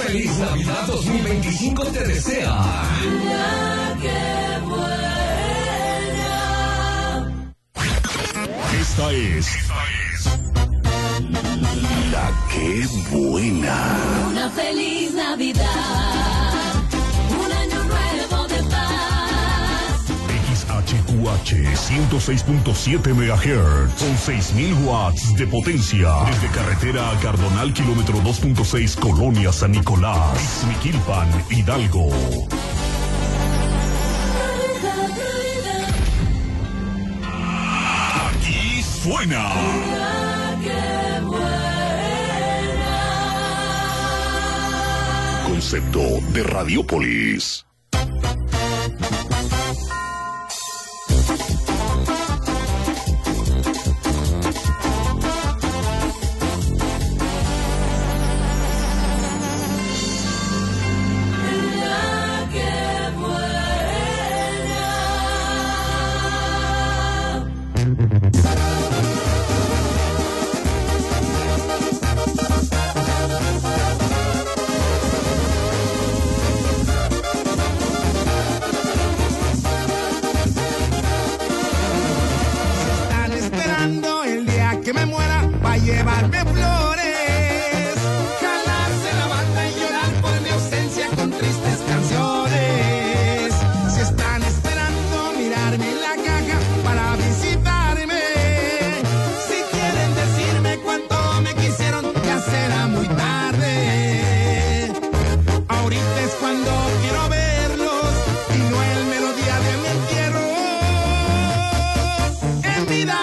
feliz Navidad 2025 te desea. La que buena. Esta es La que buena. Una feliz Navidad. Un año nuevo de paz. XHQH 106.7 MHz con 6.000 watts de potencia. Desde carretera a Cardonal, kilómetro 2.6, Colonia San Nicolás, Ixmiquilpan, Hidalgo. Aquí suena La que buena. Concepto de Radiopolis. La que buena. Están esperando el día que me muera para llevarme flores, jalarse la banda y llorar por mi ausencia con tristes canciones. Si están esperando mirarme en la caja para visitarme, si quieren decirme cuánto me quisieron, ya será muy tarde. Ahorita es cuando quiero verlos y no el melodía de mi entierro. En vida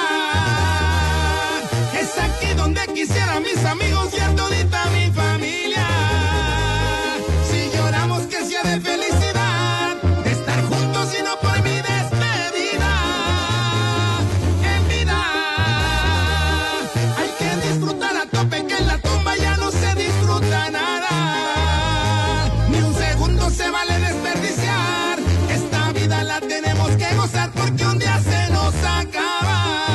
es aquí donde quisiera mis amigos y a todita mi familia. Si lloramos que sea de felicidad, de estar juntos y no por mi despedida. En vida hay que disfrutar a tope, que en la tumba ya no se disfruta nada. Ni un segundo se vale desperdiciar. Esta vida la tenemos que gozar porque un día se nos acaba.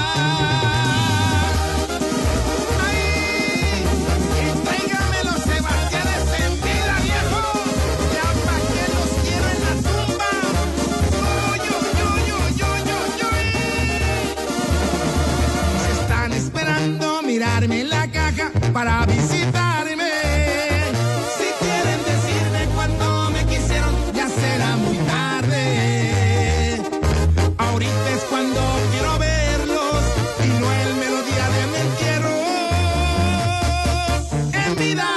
Ay, y tráigamelo Sebastianes en vida, viejo. Ya pa' que los quiero en la tumba. Yo. Se están esperando mirarme en la caja para visitarme. Si quieren decirme cuánto me quisieron, ya será muy tarde. Ahorita es cuando quiero verlos y no el melodía de mi entierro. En vida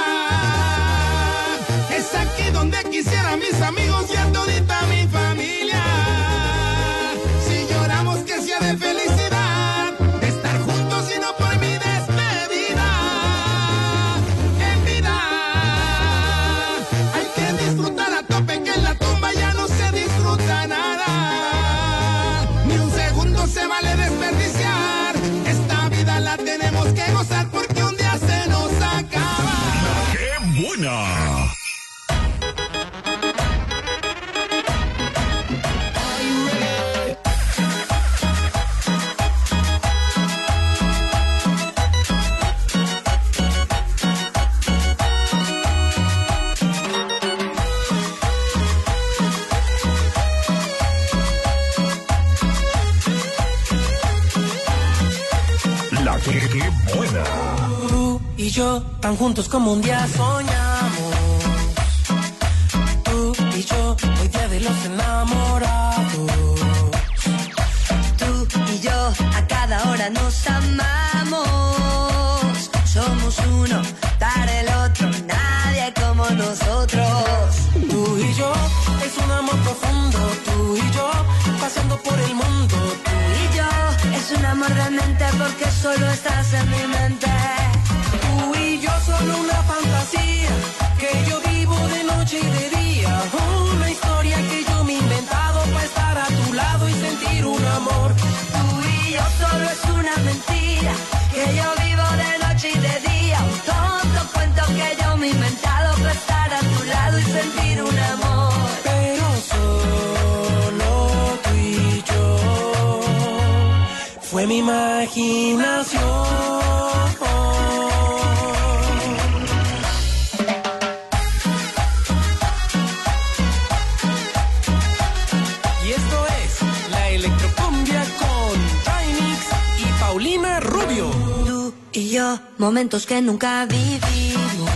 es aquí donde quisiera mis amigos y a todita mi familia. Si lloramos que sea de felicidad, de estar juntos y no por mi despedida. En vida hay que disfrutar a tope, que en la tumba ya no se disfruta nada. Ni un segundo se vale desperdiciar. Esta vida la tenemos que gozar porque un día se nos acaba. ¡Qué buena! La que buena. Tú y yo tan juntos como un día soñamos. Tú y yo hoy día de los enamorados. Tú y yo a cada hora nos amamos. Somos uno para el otro, nadie como nosotros. Tú y yo es un amor profundo. Tú y yo paseando por el mundo. Tú y yo es un amor realmente porque solo estás en mi mente. Tú y yo solo una fantasía que yo vivo de noche y de día. Una historia que yo me he inventado para estar a tu lado y sentir un amor. Tú y yo solo es una mentira que yo vivo de noche y de día. Un tonto cuento que yo me he inventado para estar a tu lado y sentir un amor. Pero solo tú y yo. Fue mi imaginación. yo, momentos que nunca vivimos.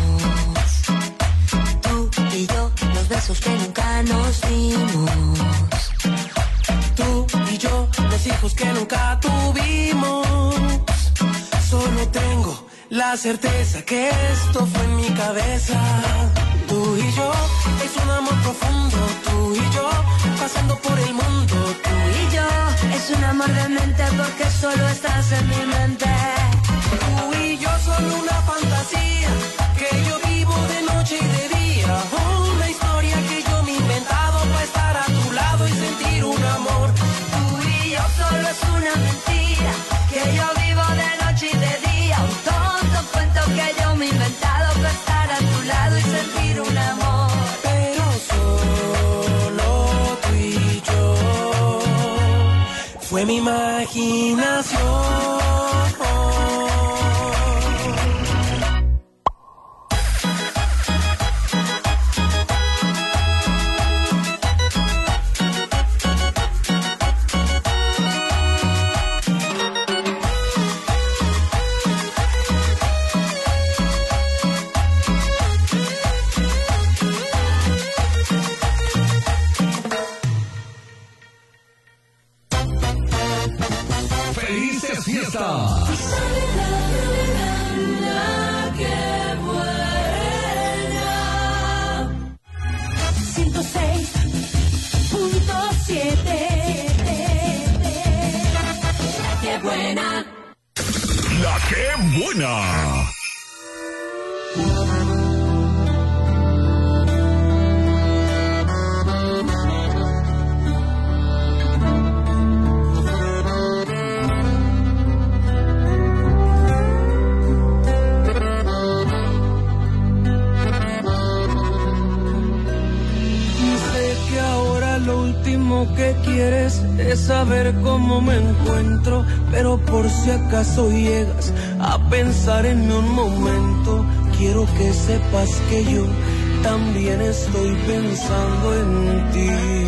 Tú y yo, los besos que nunca nos dimos. Tú y yo, los hijos que nunca tuvimos. Solo tengo la certeza que esto fue en mi cabeza. Tú y yo, es un amor profundo. Tú y yo, pasando por el mundo. Tú y yo, es un amor de mente porque solo estás en mi mente. Tú y yo, solo una fantasía que yo vivo de noche y de día. Una historia que yo me he inventado para estar a tu lado y sentir un amor. Tú y yo, solo es una mentira que yo vivo de noche y de día. Un tonto cuento que yo me he inventado para estar a tu lado y sentir un amor. Pero solo tú y yo, fue mi imaginación. ¡Felices fiestas! ¡Qué buena! 106.7. ¡Qué buena! La que buena. Que quieres es saber cómo me encuentro, pero por si acaso llegas a pensar en mí un momento, quiero que sepas que yo también estoy pensando en ti.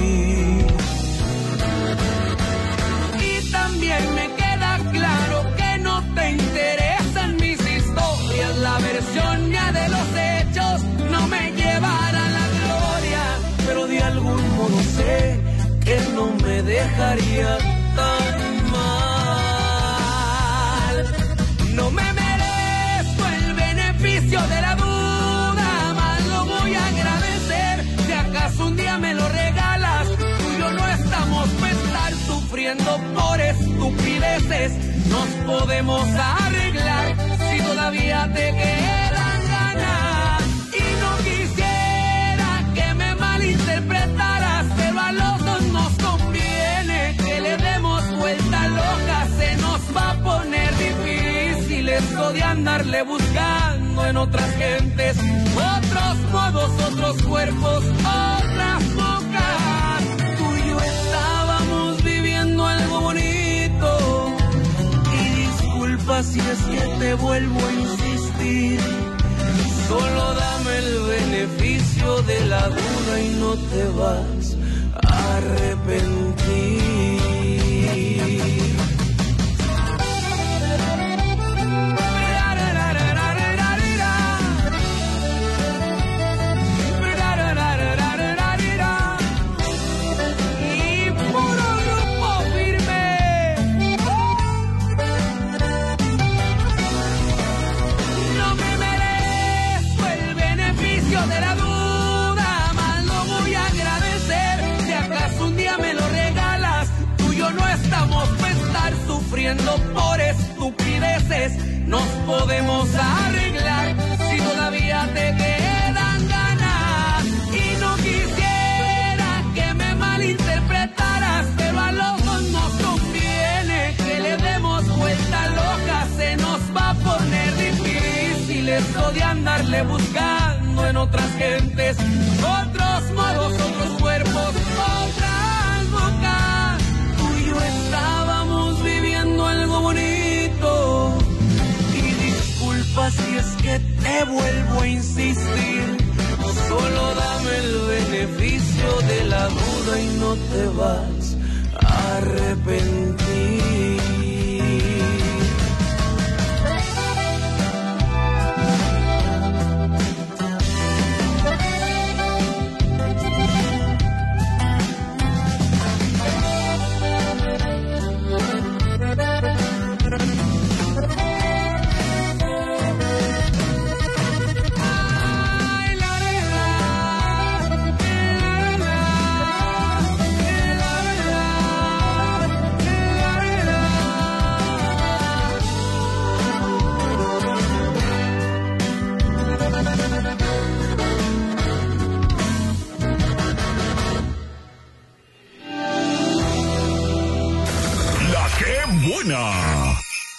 Y también me queda claro que no te interesan mis historias, la versión mía de los hechos no me llevará a la gloria, pero de algún modo sé que no me dejaría tan mal. No me merezco el beneficio de la duda, más lo voy a agradecer si acaso un día me lo regalas. Tú y yo no estamos para estar sufriendo por estupideces. Nos podemos arreglar si todavía te quedan ganas. Y no quisiera que me malinterpretaras, pero a los dos nos conviene que le demos vuelta loca. Se nos va a poner difícil esto de andarle buscando en otras gentes, otros modos, otros cuerpos, otras bocas. Tú y yo estábamos viviendo algo bonito. Y disculpa si es que te vuelvo a insistir, solo dame el beneficio de la duda y no te vas a arrepentir. Y puro grupo firme. No me merezco el beneficio de la duda, más lo voy a agradecer si acaso un día me lo regalas. Tú y yo no estamos para estar sufriendo por estupideces. Nos podemos arreglar si todavía te quedan ganas. Y no quisiera que me malinterpretaras, pero a los dos nos conviene que le demos vuelta loca. Se nos va a poner difícil esto de andarle buscando en otras gentes, otros modos, otros cuerpos, otras bocas. Tú y yo estábamos viviendo algo bonito. Y disculpa si es que te vuelvo a insistir, solo dame el beneficio de la duda y no te vas a arrepentir. buena!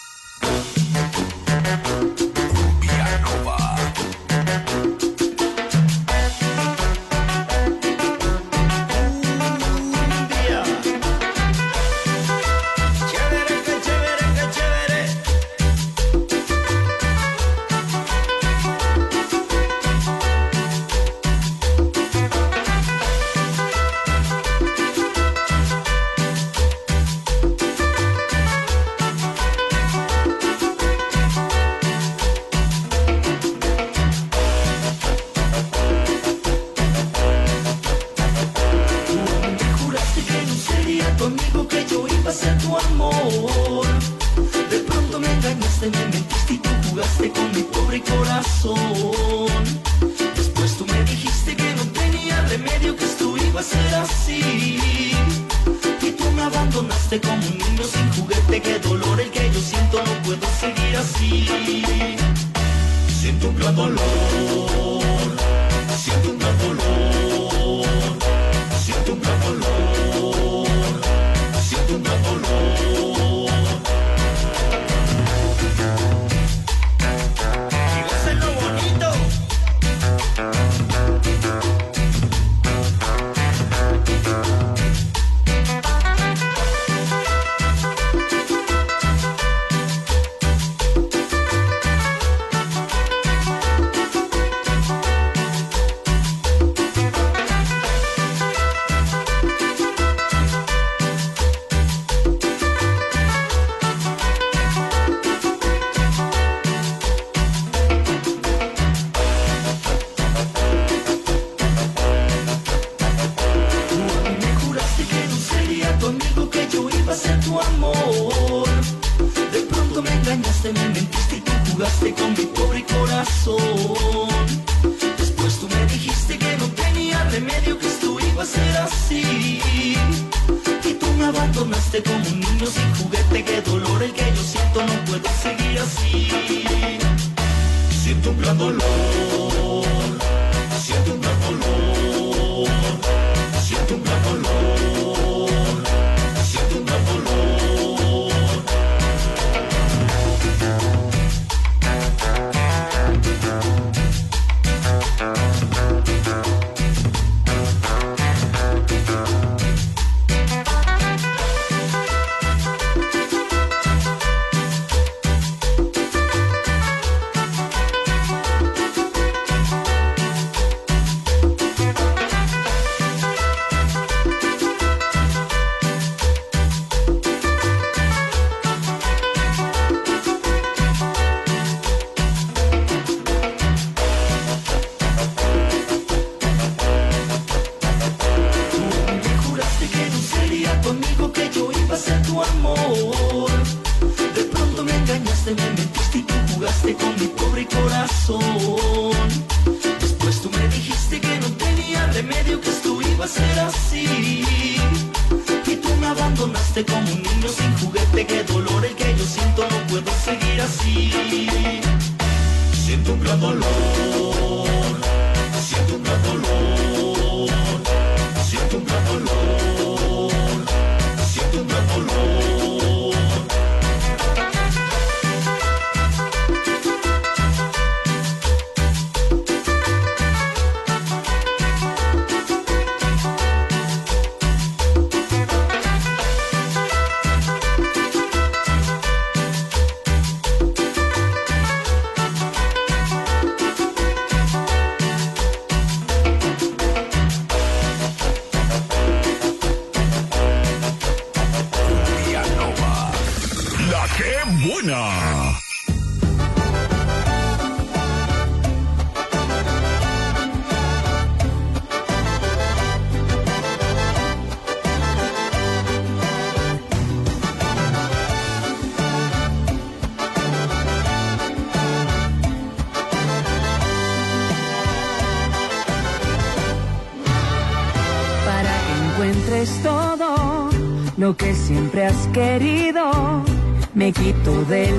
encuentres todo lo que siempre has querido, me quito del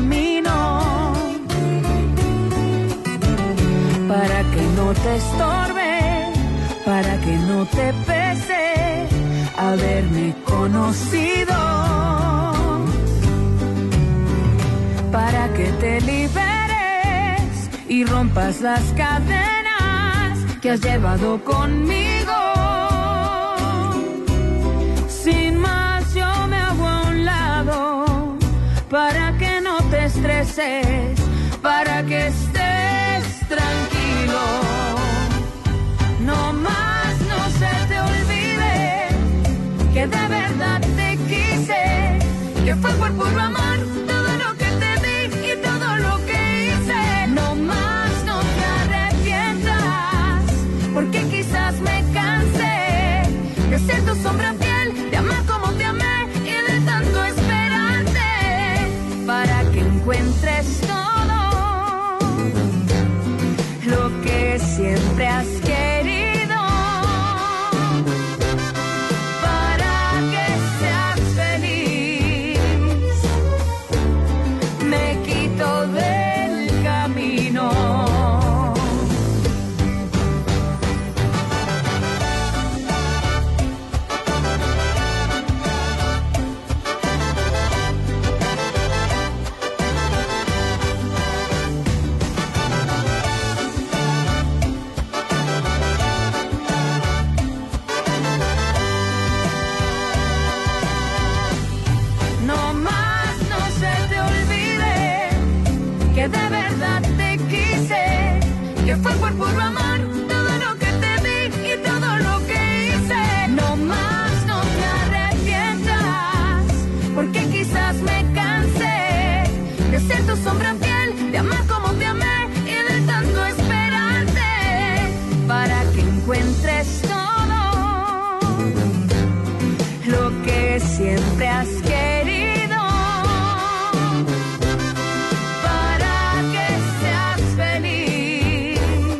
camino para que no te estorbe, para que no te pese haberme conocido. para que te liberes y rompas las cadenas que has llevado conmigo. Sin más yo me hago a un lado para que no te estreses, para que estés tranquilo. No más no se te olvide que de verdad te quise, que fue por puro amor todo lo que te di y todo lo que hice. No más no te arrepientas, porque quizás me cansé de ser tu sombra fiel, de amar como te amé y de tanto esperarte, para que encuentres todo lo que siempre has querido, para que seas feliz. Me quito del camino. No más no se te olvide que de verdad te quise, que fue por puro amor todo lo que te di y todo lo que hice. No más no te arrepientas, porque quizás me cansé de ser tu sombra fiel, de amar como te amé y de tanto esperarte, para que encuentres todo lo que siempre has querido, para que seas feliz.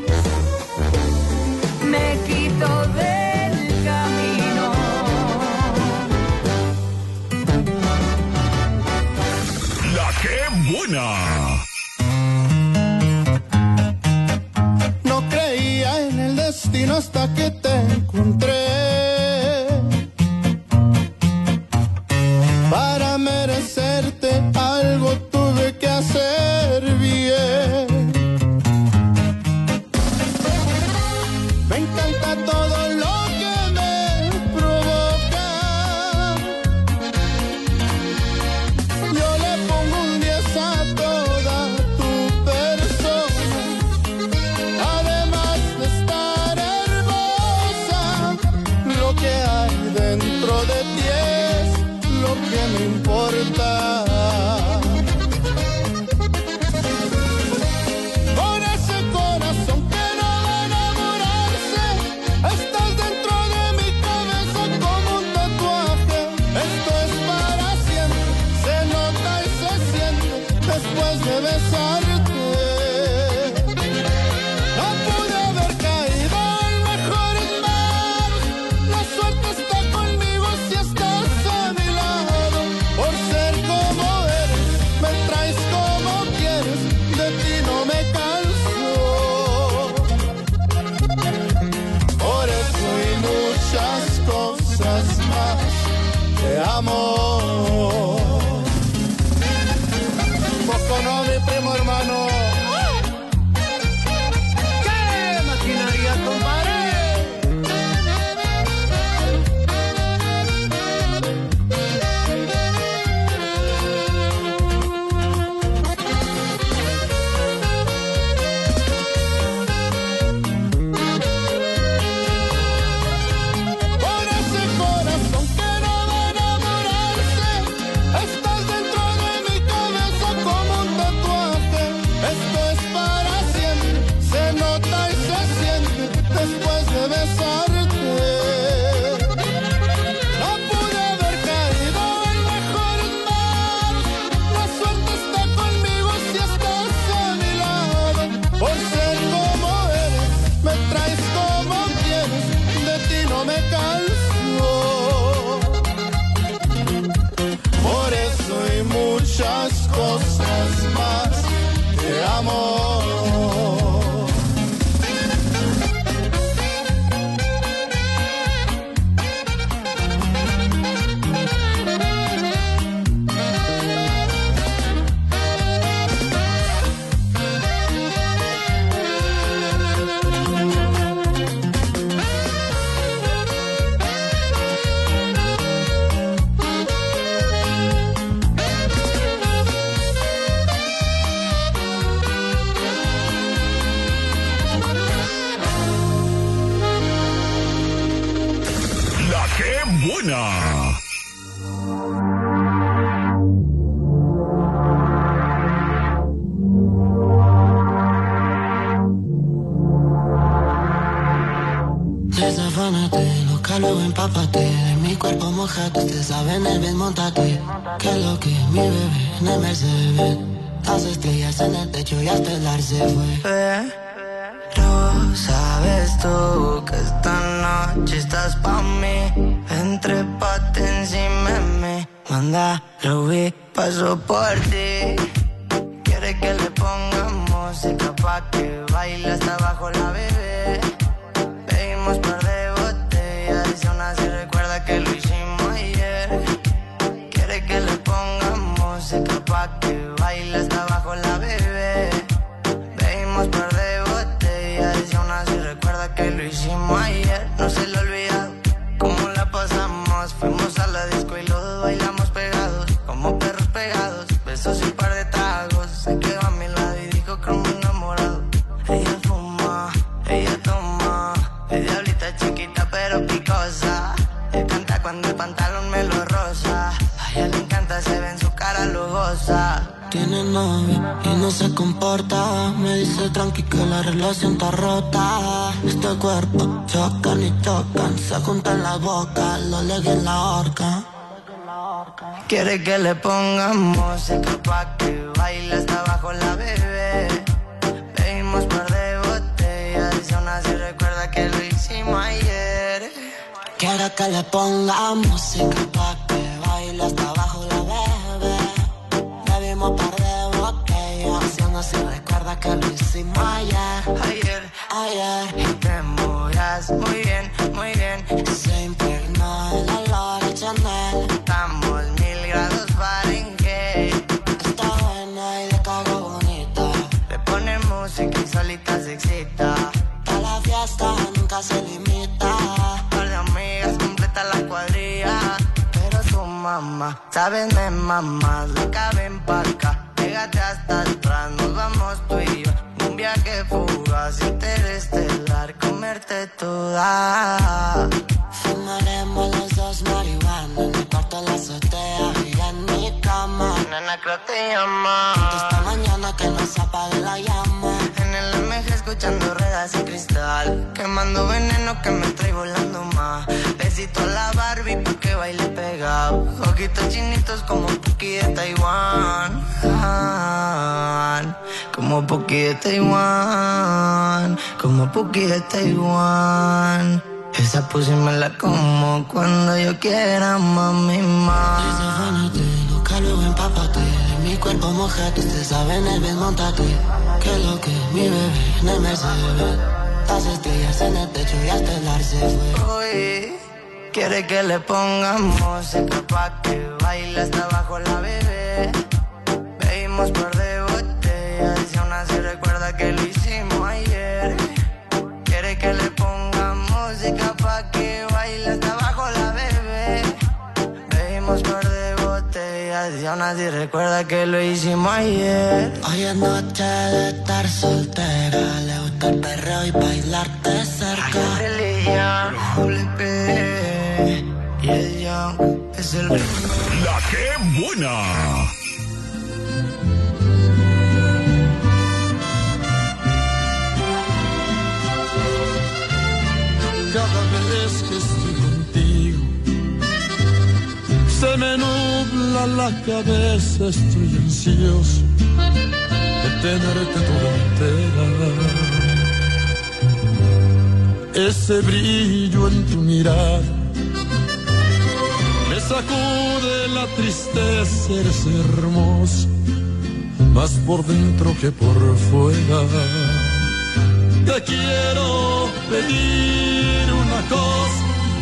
Me quito del camino. La que buena. No creía en el destino hasta que te encontré. Para merecerte algo tuve que hacer bien. Me encanta todo lo que me provoca. Yo le pongo un 10 a toda tu persona. Además de estar hermosa, lo que hay dentro de ti es lo que me importa. Con ese corazón que no va a enamorarse, estás dentro de mi cabeza como un tatuaje. Esto es para siempre, se nota y se siente después de besarte. No pude haber caído en mejores manos, la suerte está conmigo si estás a mi lado. Por ser como eres, me traes como quieres, de ti no me canso. Por eso y muchas cosas más te amo. Poco no, mi primo hermano. ¡Qué maquinaria, compadre! Con ese corazón que no va a enamorarse, estás dentro de mi cabeza como un tatuaje. Esto es para siempre, se nota y se siente después de besarte. No pude haber caído en mejores manos, la suerte está conmigo si estás a mi lado. Por ser como eres, me traes como quieres, de ti no me canso. Por eso y muchas cosas más te amo. buena! Desafánate, loca, luego empápate. De mi cuerpo mojate, usted sabe en el bien, montate. Que lo que mi bebé en el Mercedes. Las estrellas en el techo y hasta el ar se fue. Pero sabes tú que esta noche estás pa' mí. Entrépate encima de mí. Manda, Ruby, paso por ti. Quiere que le pongamos música pa' que baile hasta abajo la bebé. Pedimos par de botellas y aún así recuerda que lo hicimos ayer. Quiere que le pongamos música pa' que baile hasta abajo la bebé. Pedimos par de botellas y aún así recuerda que lo hicimos ayer. No se lo olvidado cómo la pasamos. Fuimos a la disco y los dos bailamos pegados, como perros pegados. Besos y un par de tragos. Se quedó a mi lado y dijo como enamorado. Ella fuma, ella toma. Es diablita chiquita pero picosa. Él canta cuando el pantalón me lo roza. A ella le encanta, se ve en su cara, lo goza. Tiene novio y no se comporta. Me dice tranqui que la relación está rota. Este cuerpo chocan y tocan. Se juntan la boca, lo leguen en la horca. Quiere que le pongamos música pa' que baile hasta abajo la bebé. Pedimos par de botellas y aún así recuerda que lo hicimos ayer. Quiere que le pongamos música pa' que baile hasta abajo la bebé. Bebimos par de botellas y aún así recuerda que lo hicimos ayer. Ayer. Y te movías muy bien, muy bien. Se impregnó el olor de Chanel. Estamos 1000 grados Fahrenheit. Está buena y de cago bonita. Le pone música y solita se excita. Toda la fiesta nunca se limita. Par de amigas completa la cuadrilla. Pero tu mamá, sabes me mamás, le caben pa' acá. Pégate hasta atrás, nos vamos tú y yo. Un viaje fugaz, interestelar, comerte toda. Fumaremos los dos marihuana en el cuarto de la azotea y en mi cama. Nena, creo que te llama. Esta mañana que no se apague la llama. En el MG escuchando ruedas y cristal. Quemando veneno que me trae volando más. Besito a la Barbie pa' que baile pegado. Ojitos chinitos como Puki de Taiwán. Como Puki de Taiwán. Como Puki de Taiwán. Esa pussy me la como cuando yo quiera, mami, más. Desafánate, loca, luego empápate. De mi cuerpo mojate, usted sabe en el bien, montate. Que lo que mi bebé en el Mercedes. Las estrellas en el techo y hasta el ar se fue. Hoy quiere que le pongamos música pa' que baile hasta abajo la bebé. Pedimos par de botellas y aún así recuerda que lo hicimos ayer. Quiere que le pongamos música pa' que baile hasta abajo la bebé. Pedimos par de botellas y aún así recuerda que lo hicimos ayer. Hoy es noche de estar soltera. Le gusta el perreo y bailarte cerca. Religión, y el Young es el... ¡La que buena! Cada vez que estoy contigo se me nubla la cabeza, estoy ansioso de tenerte toda entera. Ese brillo en tu mirada me sacude la tristeza, eres hermoso, más por dentro que por fuera. Te quiero pedir una cosa,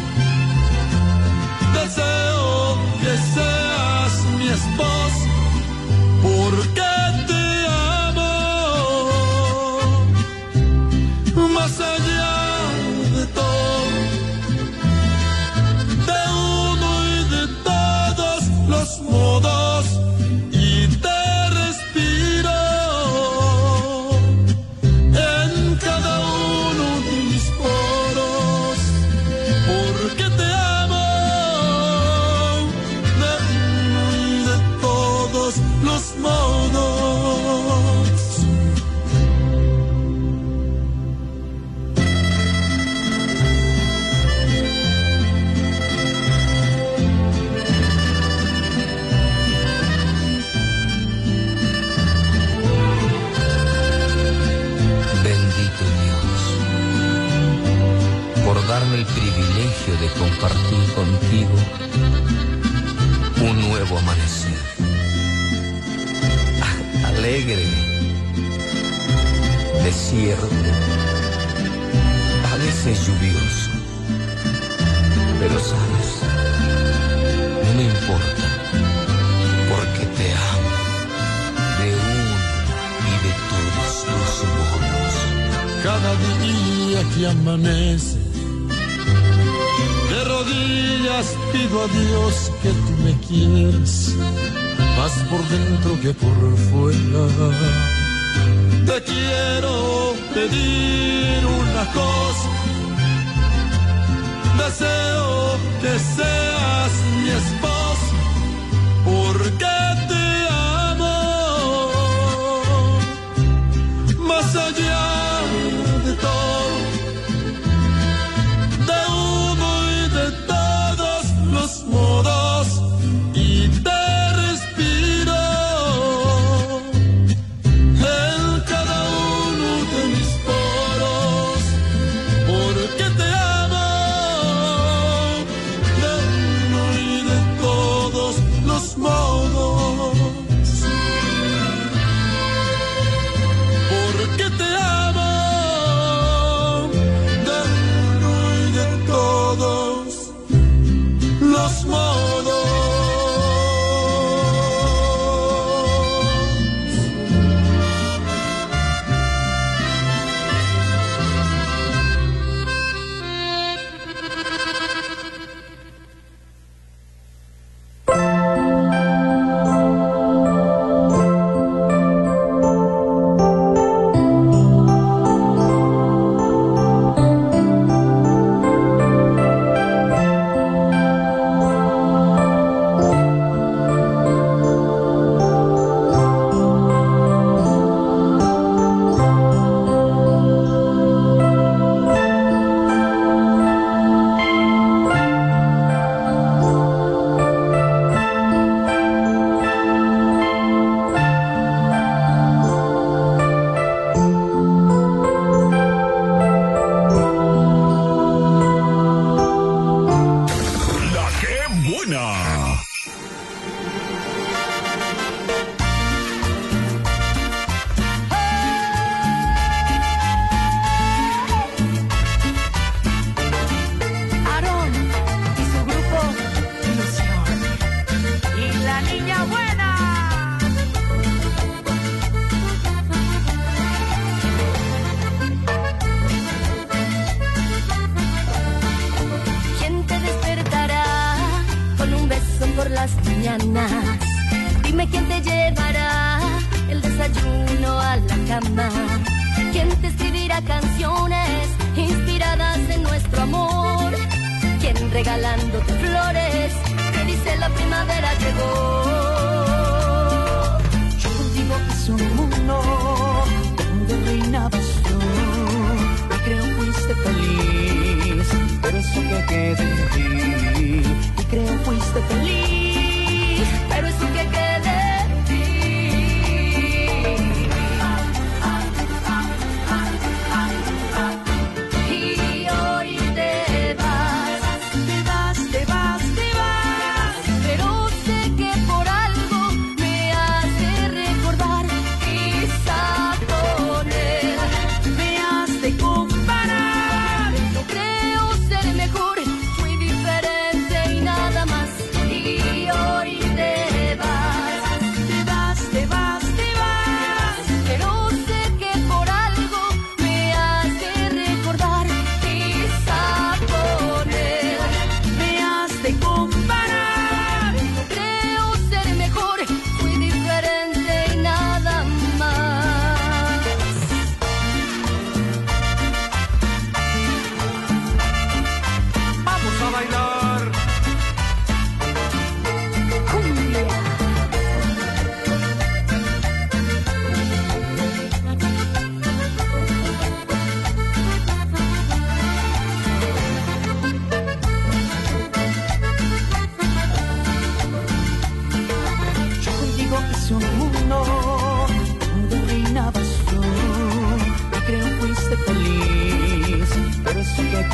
deseo que seas mi esposa, porque te amo, más allá de todo, de uno y de todos los modos, y te respiro en cada uno de mis poros. darme el privilegio de compartir contigo un nuevo amanecer. Alegre, desierto, a veces lluvioso, pero sabes, no me importa, porque te amo de uno y de todos los modos. Cada día que amanece, de rodillas pido a Dios que tú me quieras, más por dentro que por fuera. Te quiero pedir una cosa, deseo que seas mi esposa, porque te amo, más allá de todo, de uno y de todos los modos, y te respiro en cada uno de mis poros, porque te amo de uno y de todos los modos, porque te amo de uno y de todos los modos. La que buena. Aarón y su grupo Ilusión. Y la niña buena. ¿Quién te despertará con un beso por las mañanas? Dime quién te llevará el desayuno a la cama. ¿Quién te escribirá canciones inspiradas en nuestro amor? ¿Quién regalándote flores te dice la primavera llegó? Yo digo que es un mundo donde reinabas tú, y creo fuiste feliz, pero eso que quede en ti. Y creo fuiste feliz, Pero eso que quede en ti. Y hoy te vas, te vas, te vas, te vas. pero sé que por algo me hace recordar, quizá con él Me has de comparar. no creo ser mejor, muy diferente y nada más. Y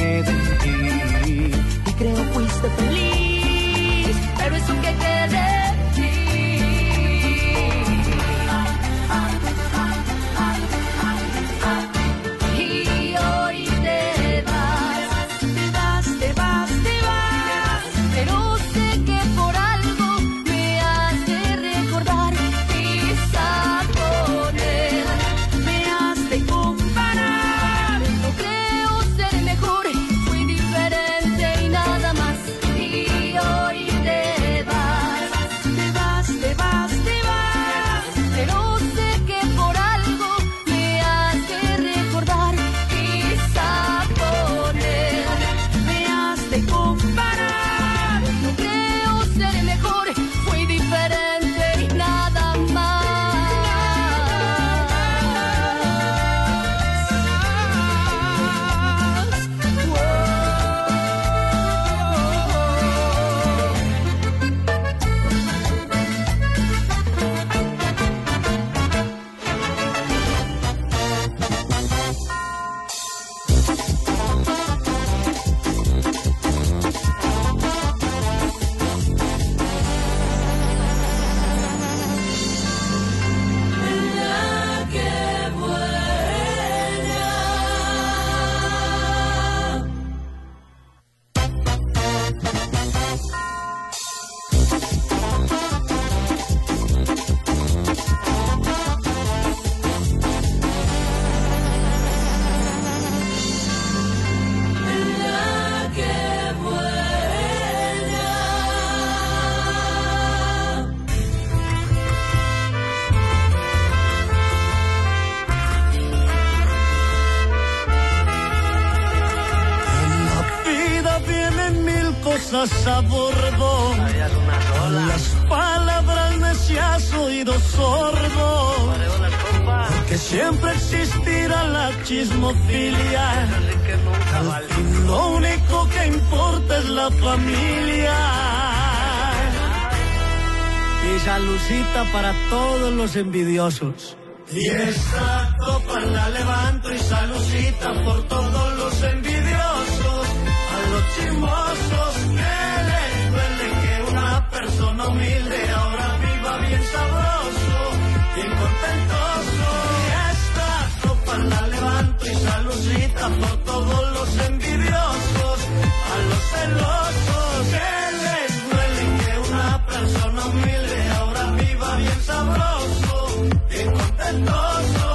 queda en ti. Y creo fuiste feliz, pero eso que quede en ti. Y hoy te vas, te vas, te vas, te vas, pero sé que por algo me has de recordar. Quizá por él me has de comparar. No creo ser mejor, fui diferente y nada más. Y hoy te vas, te vas, te vas, te vas, pero sé que por algo me has de recordar. Quizá por él me has de comparar. No creo ser mejor, fui diferente y nada más. La que buena. La que buena. En la vida vienen mil cosas a bordo. Las palabras necias oído sordo. Porque siempre existirá la chismofilia. Al fin lo único que importa es la familia. Y saludcita para todos los envidiosos. Y esta copa la levanto y saludcita por todos los envidiosos, a los chismosos que les duele que una persona humilde ahora viva bien sabroso, bien contentoso. Y esta copa la levanto y saludcita por todos los envidiosos, a los celosos que les duele que una persona humilde ahora viva bien sabroso, bien contentoso.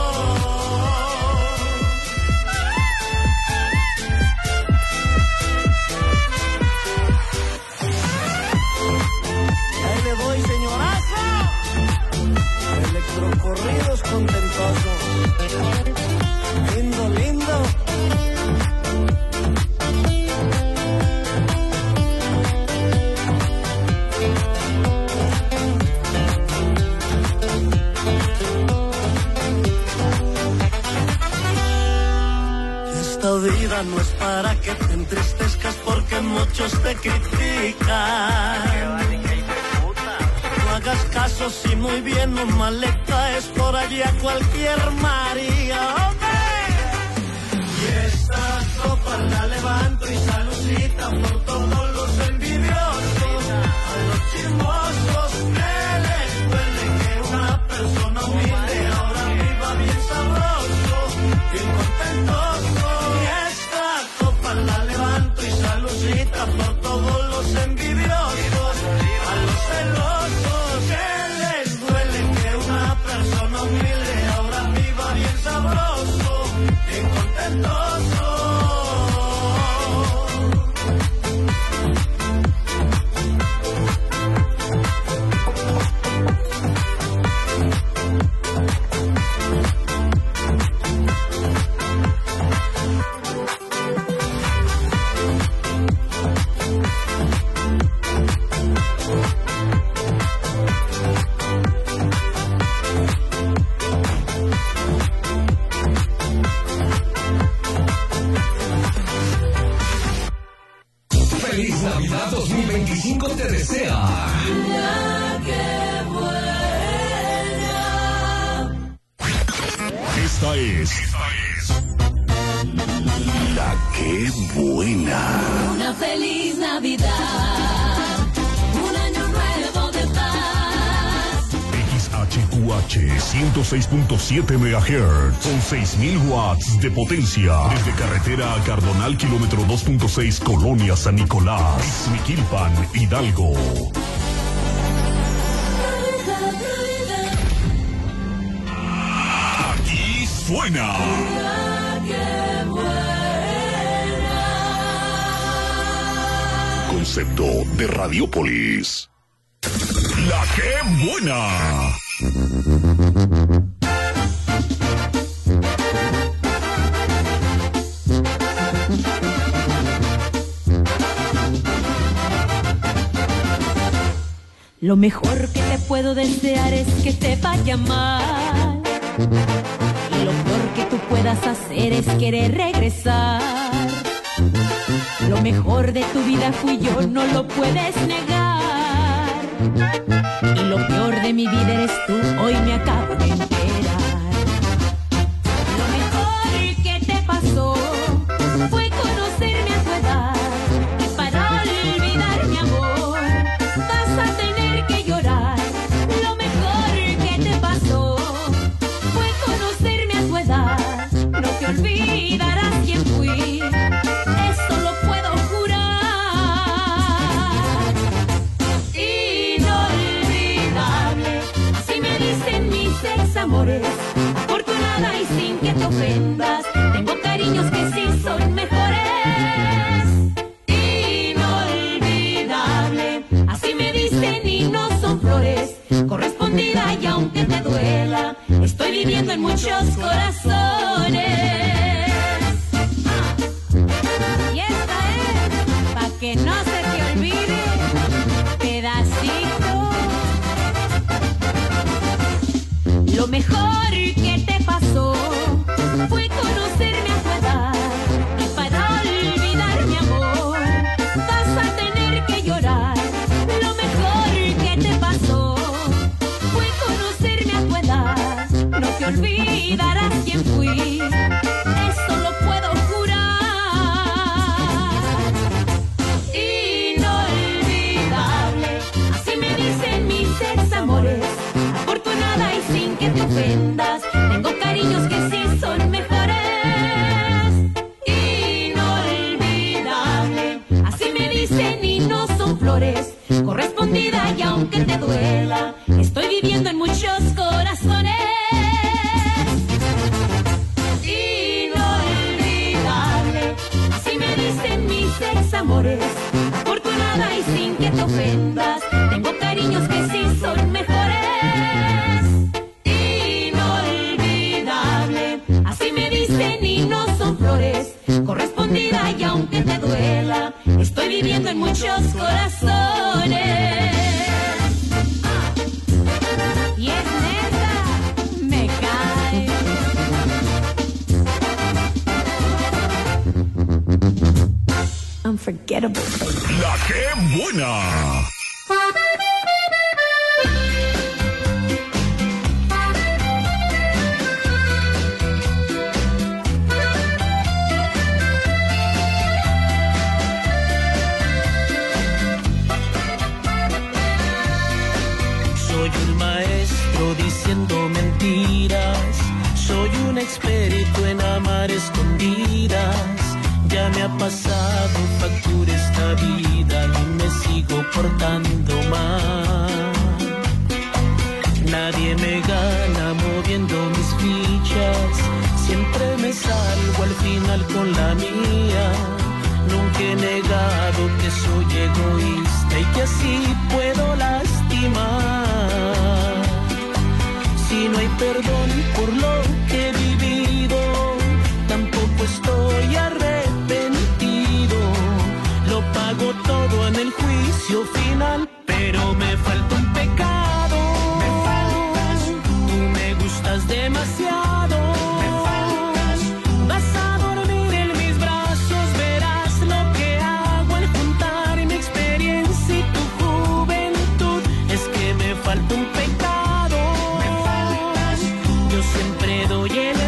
Ahí le voy, señorazo. Electrocorridos contentosos. Lindo, lindo. Esta vida no es para que te entristezcas porque muchos te critican. No hagas caso si muy bien o mal le caes por allí a cualquier María. ¡Hombre! Y esta copa la levanto y saludcita por todos los envidiosos, a los chismosos que les duele que una persona humilde ahora viva bien sabroso, bien contentoso. Y esta copa la levanto y saludcita por todos los envidiosos, a los celosos que les duele que una persona humilde ahora viva bien sabroso, bien contentoso. Feliz Navidad 2025 te desea. La que buena. Esta es La que qué buena. Una feliz Navidad, un año nuevo de paz. XHQH 106.7 MHz con 6.000 watts de potencia. Desde carretera a Cardonal, kilómetro 2.6, Colonia San Nicolás, Ixmiquilpan, Hidalgo. Aquí suena. Concepto de Radiopolis. La que buena. Lo mejor que te puedo desear es que te vaya mal. Y lo peor que tú puedas hacer es querer regresar. Lo mejor de tu vida fui yo, no lo puedes negar. Y lo peor de mi vida eres tú, hoy me acabo de enterar. Lo mejor que te pasó fue conocerme a tu edad. Y para olvidar mi amor vas a tener que llorar. Lo mejor que te pasó fue conocerme a tu edad. No te olvidarás quién fui. Amores, afortunada y sin que te ofendas, tengo cariños que sí son mejores. Inolvidable, así me dicen y no son flores. Correspondida y aunque te duela, estoy viviendo en muchos corazones. Y esta es, pa' que no se te olvide, pedacito. Lo mejor que te pasó fue conocerme a tu edad. Y para olvidar mi amor vas a tener que llorar. Lo mejor que te pasó fue conocerme a tu edad. No te olvidarás quién fui. Eso lo puedo jurar. Inolvidable, así me dicen mis examores. Afortunada y sin que te ofendas, tengo cariños que sí son mejores. Inolvidable, así me dicen y no son flores. Correspondida y aunque te duela, estoy viviendo en muchos corazones. Inolvidable, así me dicen mis examores. Afortunada y sin que te ofendas, tengo cariños que sí son mejores. Y no son flores, correspondida y aunque te duela, estoy viviendo en muchos corazones. Y es neta, me cae. Unforgettable. La que buena. Diciendo mentiras, soy un experto en amar escondidas. Ya me ha pasado factura esta vida y me sigo portando mal. Nadie me gana moviendo mis fichas, siempre me salgo al final con la mía. Nunca he negado que soy egoísta y que así puedo lastimar. Si no hay perdón por lo que he vivido, tampoco estoy arrepentido. Lo pago todo en el juicio final, pero me falta un pecado. Me faltas, tú me gustas demasiado. Me faltas, vas a dormir en mis brazos, verás lo que hago al juntar mi experiencia y tu juventud. Es que me falta un pecado. Yo siempre doy el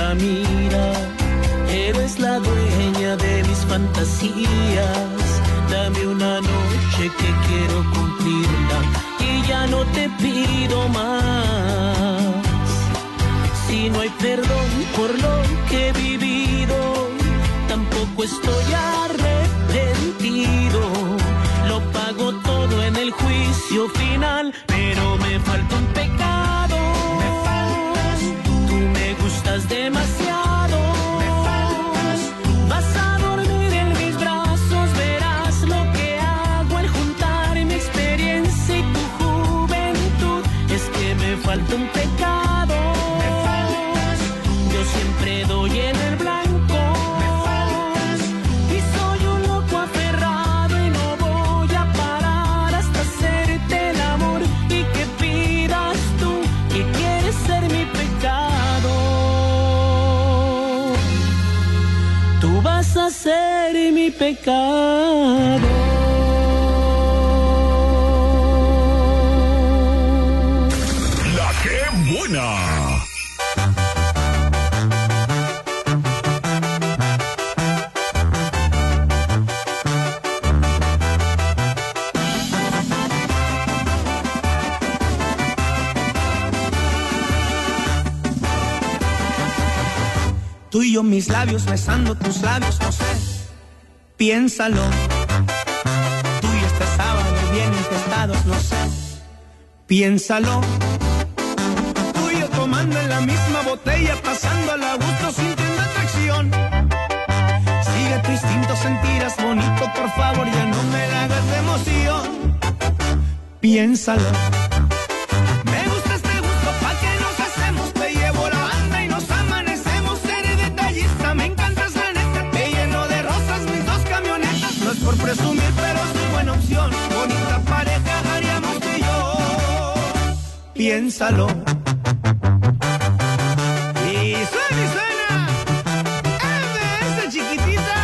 ahora mira, eres la dueña de mis fantasías. Dame una noche que quiero cumplirla y ya no te pido más. Si no hay perdón por lo que he vivido, tampoco estoy arrepentido. Lo pago todo en el juicio final, pero me falta un pecado. Me faltas tú me gustas demasiado. Me faltas vas a dormir en mis brazos, verás lo que hago al juntar mi experiencia y tu juventud. Es que me falta un pecado. Me faltas yo siempre doy en el blanco. Me faltas y soy un loco aferrado y no voy a parar hasta hacerte el amor y que pidas tú que quieres ser mi pecado. Tú vas a ser mi pecado. La que buena. Tú y yo mis labios besando tus labios, no sé, piénsalo. Tú y este sábado bien infestados, no sé, piénsalo. Tú y yo tomando en la misma botella, pasándola a gusto, sintiendo atracción. Sigue tu instinto, sentirás bonito, por favor ya no me la hagas de emoción. Piénsalo. Por presumir, pero soy buena opción. Bonita pareja haríamos tú y yo. Piénsalo. Y suena y suena. ¡Esa chiquitita!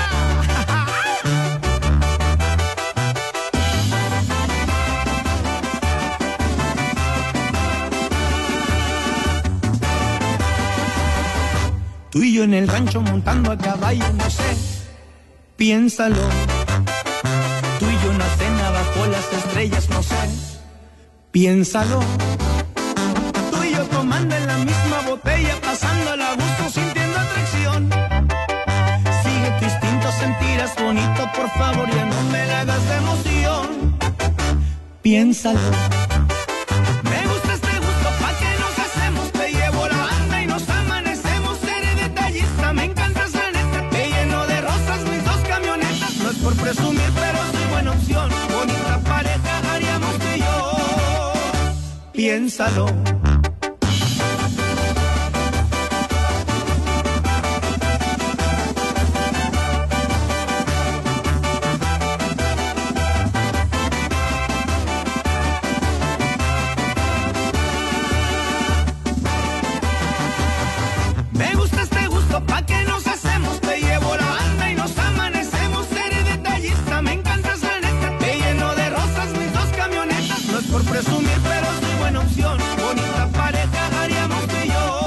Tú y yo en el rancho montando a caballo, no sé. Piénsalo. Tú y yo una cena bajo las estrellas, no sé, piénsalo. Tú y yo tomando en la misma botella, pasándola a gusto, sintiendo atracción. Sigue tu instinto, sentirás bonito, por favor ya no me la hagas de emoción. Piénsalo. Me gusta este gusto, pa' que nos hacemos, te llevo la banda y nos amanecemos. Seré detallista, me encantas la neta, te lleno de rosas mis dos camionetas. No es por presumir, pero buena opción, bonita pareja haríamos tú y yo. Piénsalo. Me gusta este gusto, pa' que nos hacemos, te llevo la banda y nos amanecemos. Seré detallista, me encantas la neta, te lleno de rosas mis dos camionetas. No es por presumir, pero soy buena opción, bonita pareja haríamos tú y yo.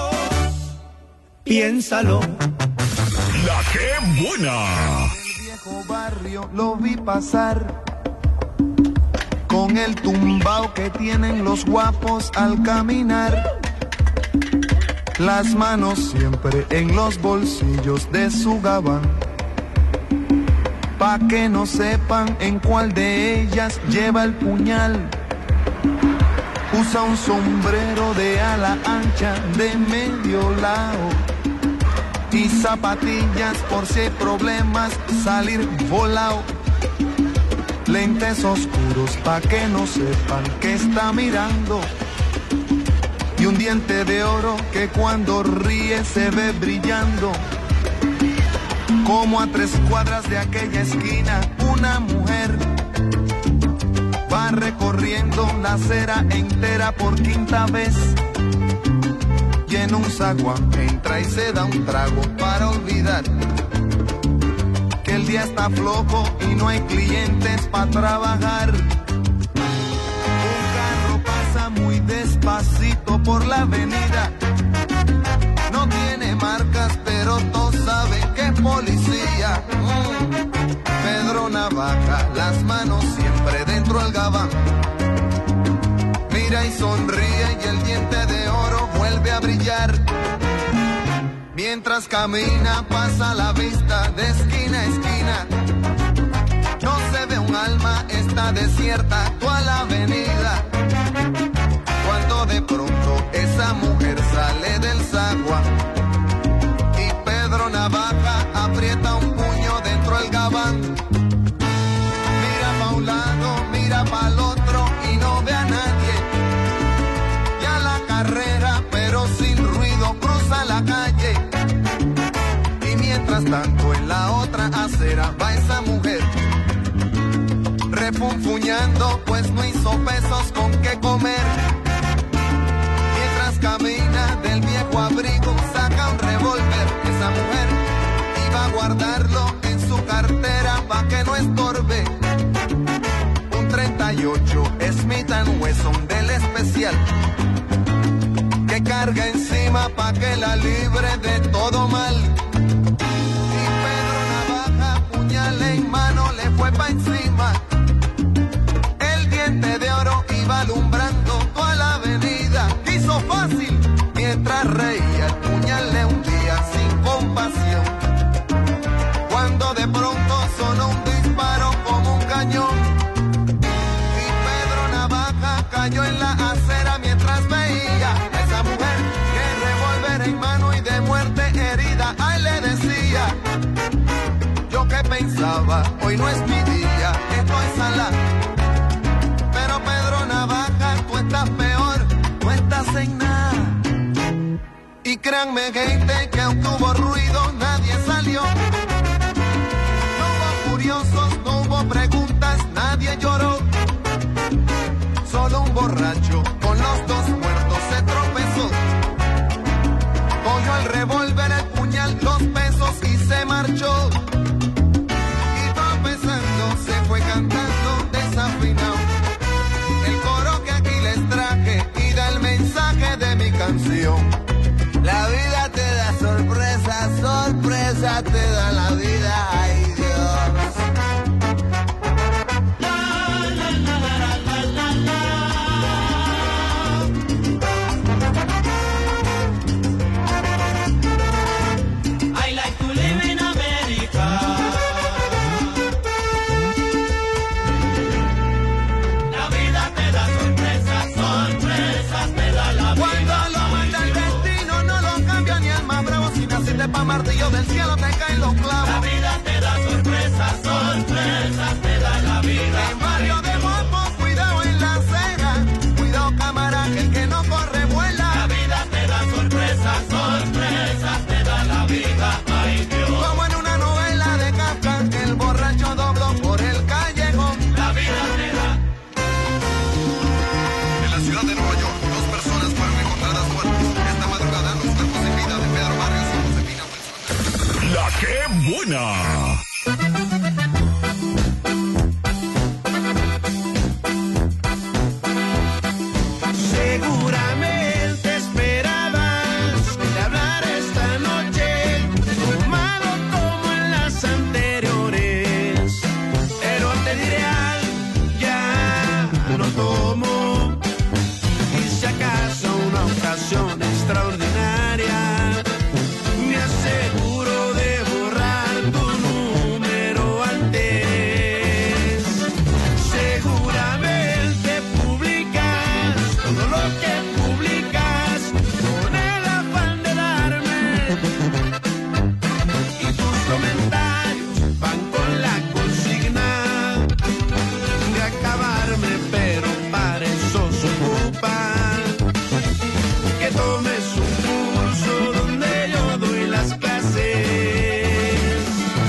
Piénsalo. La que buena. El viejo barrio lo vi pasar con el tumbao que tienen los guapos al caminar. Las manos siempre en los bolsillos de su gabán, pa' que no sepan en cuál de ellas lleva el puñal. Usa un sombrero de ala ancha de medio lado y zapatillas por si hay problemas salir volado. Lentes oscuros pa' que no sepan que está mirando. Y un diente de oro que cuando ríe se ve brillando. Como a 3 cuadras de aquella esquina, una mujer va recorriendo la acera entera por 5ª vez. Y en un zaguán entra y se da un trago para olvidar que el día está flojo y no hay clientes para trabajar. Muy despacito por la avenida, no tiene mira y sonríe y el diente de oro vuelve a brillar. Mientras camina pasa la vista de esquina a esquina. No se ve un alma, está desierta toda la avenida. Cuando de pronto esa mujer sale del zaguán y Pedro Navaja aprieta un puño dentro del gabán. Mira pa' un lado, mira pa' el otro y no ve a nadie. Ya la carrera, pero sin ruido, cruza la calle. Y mientras tanto en la otra acera va esa mujer refunfuñando, pues no hizo pesos con qué comer. Mientras camina del viejo abrigo saca un revólver. Esa mujer iba a guardarlo en su cartera pa' que no estorbe. Un 38 Smith & Wesson del especial que carga encima pa' que la libre de todo mal. Y Pedro Navaja, puñal en mano, le fue pa' encima. El diente de oro iba alumbrando toda la avenida. Hizo fácil mientras reía, el puñal le hundía sin compasión. Cuando de pronto sonó un disparo como un cañón y Pedro Navaja cayó en la acera mientras veía a esa mujer que revólver en mano y de muerte herida. Ay, le decía, yo que pensaba, hoy no es mi día, estoy salada. Pero Pedro Navaja, tú estás peor, no estás en nada. Y créanme, gente, que aunque hubo ruido, nadie salió. No hubo curiosos, no hubo preguntas, nadie lloró. Solo un borracho con los dos muertos se tropezó. Cogió el revólver, el puñal, los pesos y se marchó. Y tropezando se fue cantando desafinado el coro que aquí les traje y da el mensaje de mi canción. La vida te da sorpresa, sorpresa te da la vida, ay Dios. I like to live in America. La vida te da sorpresas, sorpresas te da la vida. Cuando lo manda el destino no lo cambia ni el más bravo. Si naciste pa' martillo del cielo te caen los clavos. La vida te da sorpresas, sorpresas te da la vida. En barrio de Mopo, cuidado en la acera. Cuidado cámara, que el que no corre vuela. La vida te da sorpresas, sorpresas te da la vida, ay Dios. Como en una novela de Kafka, el borracho dobló por el callejón. La vida te da. En la ciudad de Nueva York, 2 personas fueron encontradas muertas esta madrugada. Los cuerpos sin vida de Pedro Barrios y Josefina Wilson. La que buena. Seguramente esperabas de hablar esta noche, tomado como en las anteriores. Pero te diré algo, ya no tomo. Y si acaso una ocasión extraordinaria, me aseguro de borrar tu número antes. Seguramente publicas todo lo que publicas con el afán de darme. Y tus comentarios van con la consigna de acabarme, pero para eso se ocupan que tomes un curso donde yo doy las clases.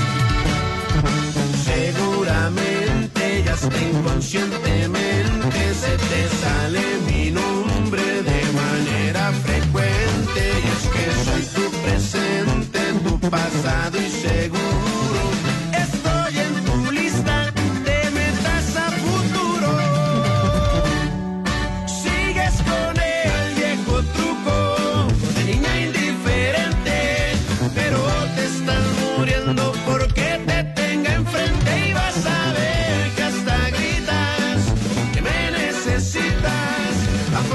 Seguramente ya hasta inconscientemente se te sale mi nombre de manera frecuente. Y es que soy tu presente, tu pasado y seguro estoy en tu lista de metas a futuro. Sigues con el viejo truco de niña indiferente, pero te estás muriendo porque te tenga enfrente. Y vas a ver que hasta gritas que me necesitas.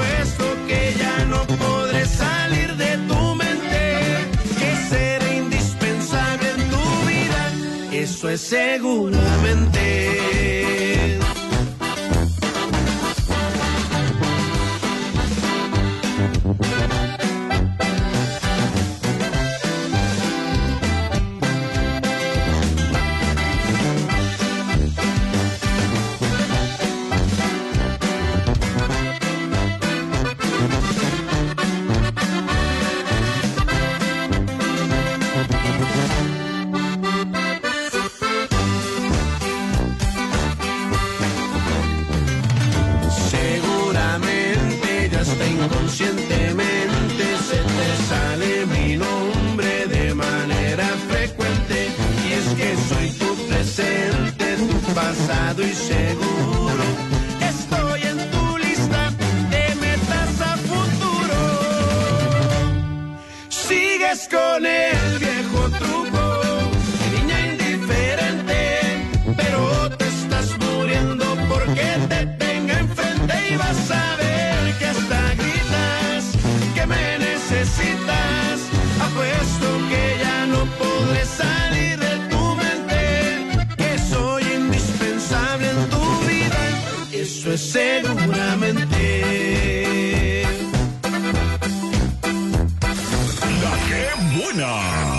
eso es seguramente. Inconscientemente se te sale mi nombre de manera frecuente, y es que soy tu presente, tu pasado y seguro estoy en tu lista de metas a futuro. Sigues con el viejo truco de niña indiferente, pero te estás muriendo porque te tenga enfrente y vas a ver que hasta gritas que me necesitas. Apuesto que ya no podré salir de tu mente, que soy indispensable en tu vida, eso es seguramente. La que buena.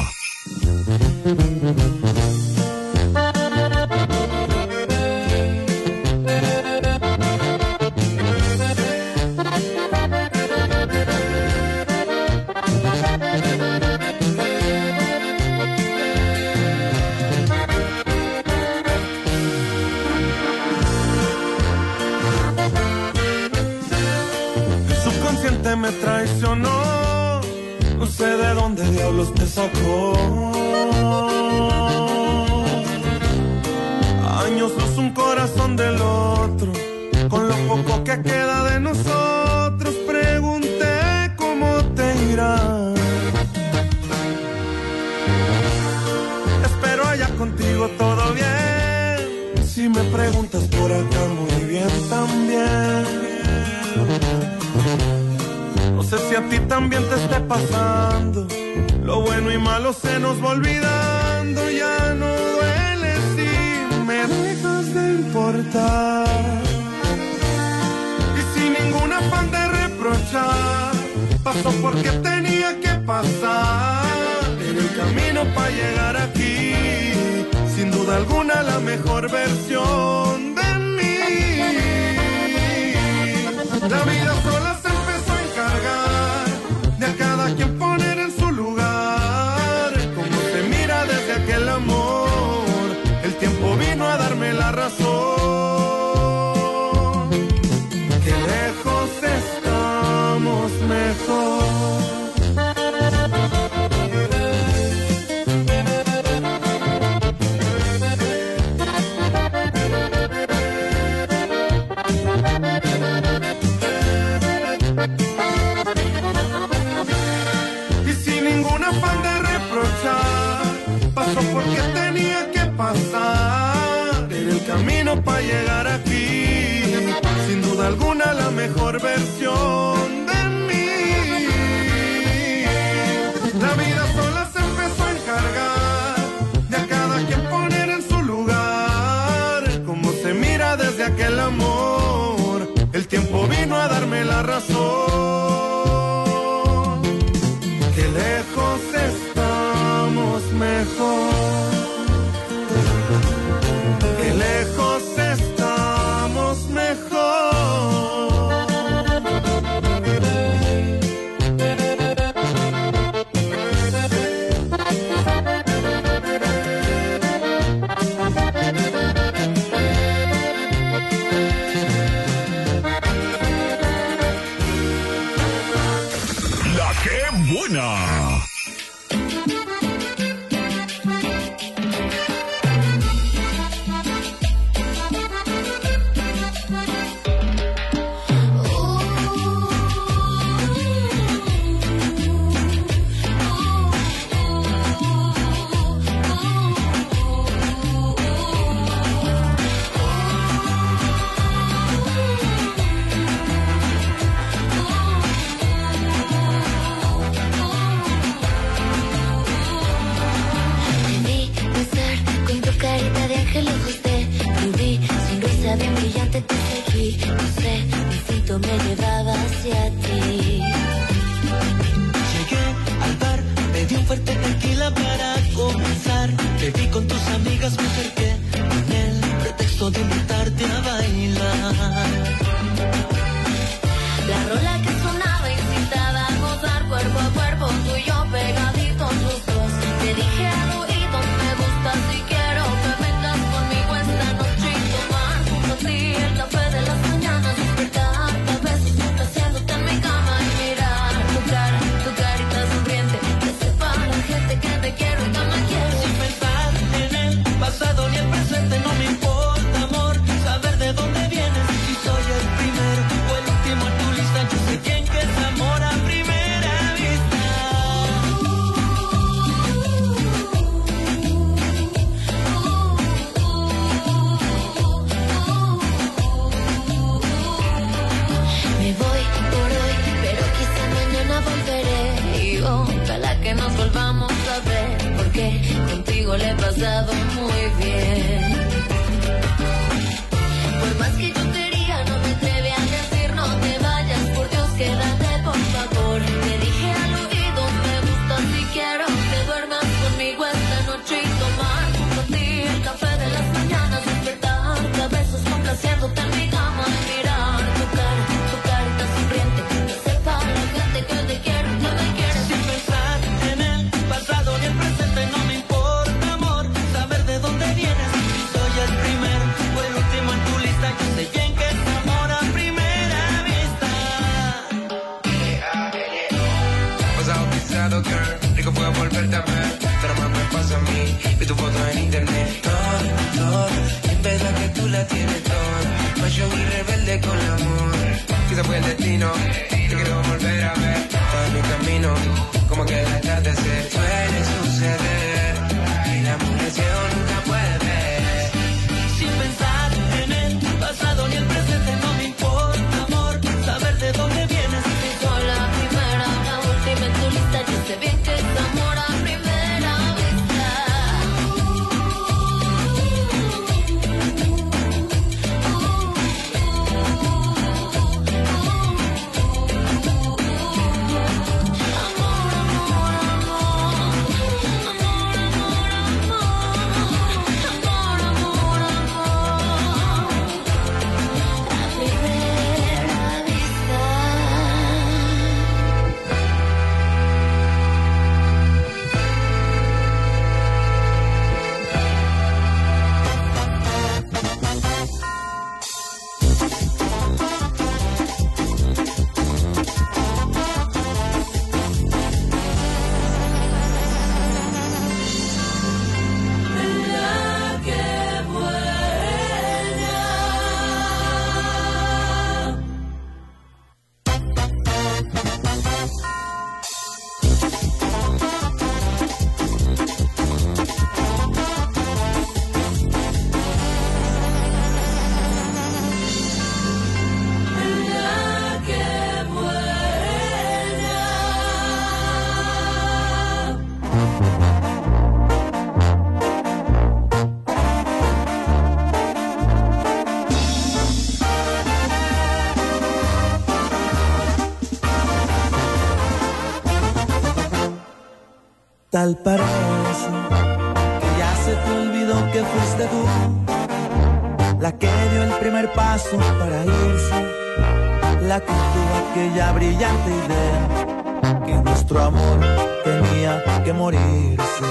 Me traicionó, no sé de dónde diablos te sacó. Años luz un corazón del otro, con lo poco que queda de nosotros. Pregunté cómo te irá. Espero allá contigo todo bien. Si me preguntas por acá, muy bien también. No sé si a ti también te esté pasando, lo bueno y malo se nos va olvidando. Ya no duele si me dejas de importar, y sin ningún afán de reprochar, pasó porque tenía que pasar. En el camino para llegar aquí, sin duda alguna la mejor versión de mí. La vida sola se empezó a encargar de a cada quien poner en su lugar. Como se mira desde aquel amor, el tiempo vino a darme la razón. Que lejos estamos mejor. Pasó porque tenía que pasar. En el camino para llegar aquí, sin duda alguna la mejor versión de mí. La vida sola se empezó a encargar de a cada quien poner en su lugar. Como se mira desde aquel amor, el tiempo vino a darme la razón. Que lejos estamos mejor, que lejos estamos mejor. La que buena. me llevaba hacia ti. Llegué al bar, pedí un fuerte tequila para comenzar. Te vi con tus amigas, me acerqué con el pretexto de invitarte a bailar. La rola que sonaba incitaba a gozar cuerpo a cuerpo, tú y yo pegaditos los dos. Te dije al oído, me gusta si quiero que vengas conmigo esta noche y tomar junto a ti el café de las mañanas, despertarte a besos mientras haciéndote en mi cama y mirar tu carita sonriente, que sepa la gente que te quiero y que me quiero. Sin pensar en el pasado ni el presente, no me importa, amor, saber de dónde vienes, si soy el primero o el último en tu lista. Yo sé quién que es amor a primera vista. Me voy por hoy, pero quizá mañana volveré. Y ojalá que nos volvamos a ver, porque contigo le he pasado muy bien. Por más que yo quería, no me atreví a decir no te vayas, por Dios quédate por favor. Te dije al oído, me gusta si quiero que duermas conmigo esta noche y tomar junto a ti el café de las mañanas, despertarte a besos complaciéndote en mi cama y mirar tu carita sonriente, que sepa la gente que te quiero y que me quieres. Sin pensar en el pasado ni el presente, no me importa, amor, saber de dónde vienes, si soy el primero o el último en tu lista. Yo sé bien que es amor a primera vista. Pasado pisado, girl, rico fue volverte a ver, pero más me pasa a mí, vi tu foto en internet. Todo, en verdad que tú la tienes toda, mas yo vi rebelde con el amor. Quizá fue el destino, te quiero volver a ver, todo en mi camino, como que el atardecer suele suceder, y la mujer ciego nunca puede ver. Sin pensar en el pasado ni el presente, no me importa, amor, saber de dónde vienes. Si soy la primera, la última en tu lista, yo sé bien que es amor a primera vista. Tal parece que ya se te olvidó que fuiste tú la que dio el primer paso para irse, la que tuvo aquella brillante idea que nuestro amor tenía que morirse.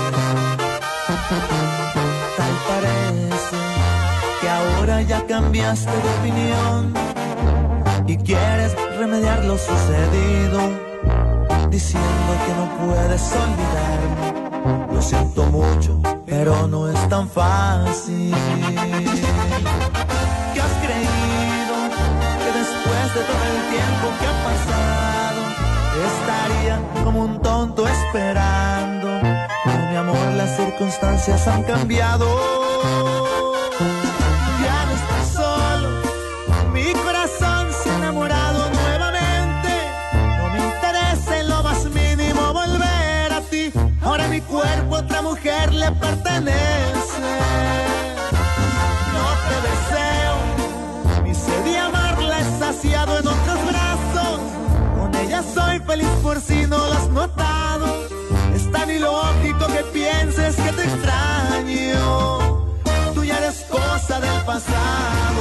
Tal parece que ahora ya cambiaste de opinión y quieres remediar lo sucedido, diciendo que no puedes olvidarme. Lo siento mucho, pero no es tan fácil. ¿Qué has creído? Que después de todo el tiempo que ha pasado estaría como un tonto esperando. No, mi amor, las circunstancias han cambiado. Ya no estoy solo, mi corazón se ha enamorado nuevamente. No me interesa en lo más mínimo volver a ti. Ahora mi cuerpo a otra mujer le pertenece. No te deseo, mi sed de amarla es saciado en otras feliz por si no lo has notado. Es tan ilógico que pienses que te extraño. Tú ya eres cosa del pasado.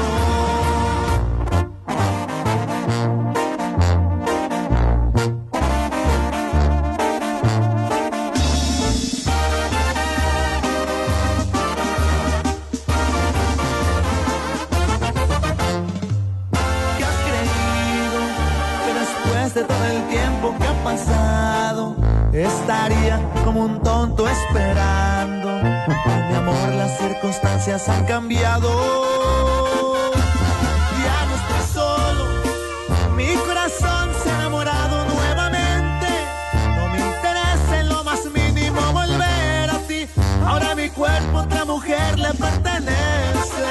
De todo el tiempo que ha pasado, estaría como un tonto esperando. Mi amor, las circunstancias han cambiado. Ya no estoy solo, mi corazón se ha enamorado nuevamente. No me interesa en lo más mínimo volver a ti. Ahora mi cuerpo a otra mujer le pertenece.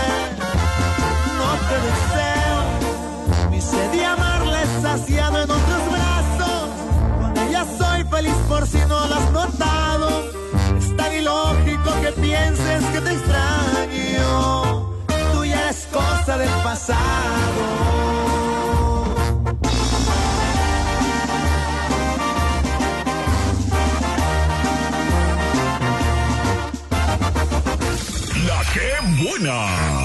No te deseo, mi sed de amarle saciado en otros brazos. Con ella soy feliz por si no lo has notado. Es tan ilógico que pienses que te extraño. Tú ya eres cosa del pasado. La que buena.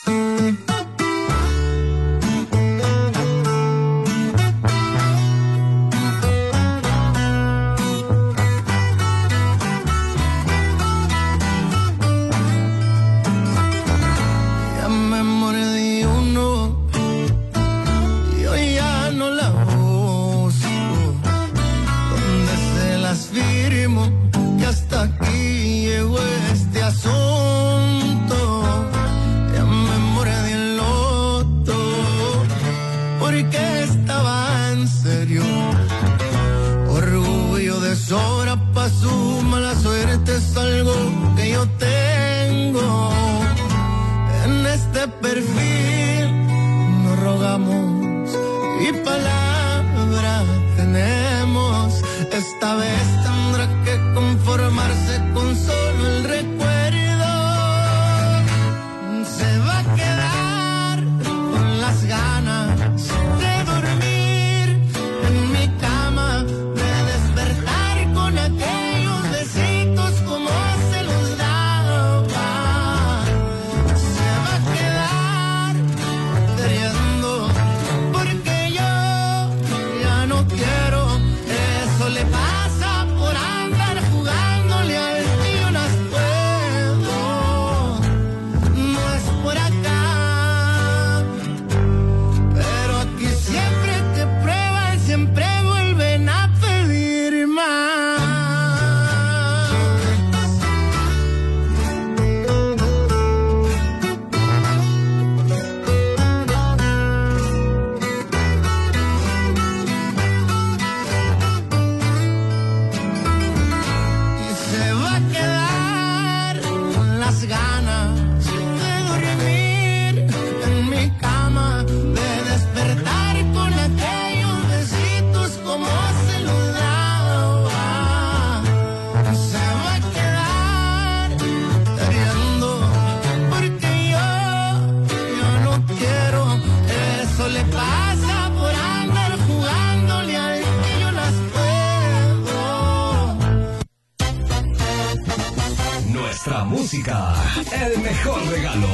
Música, el mejor regalo.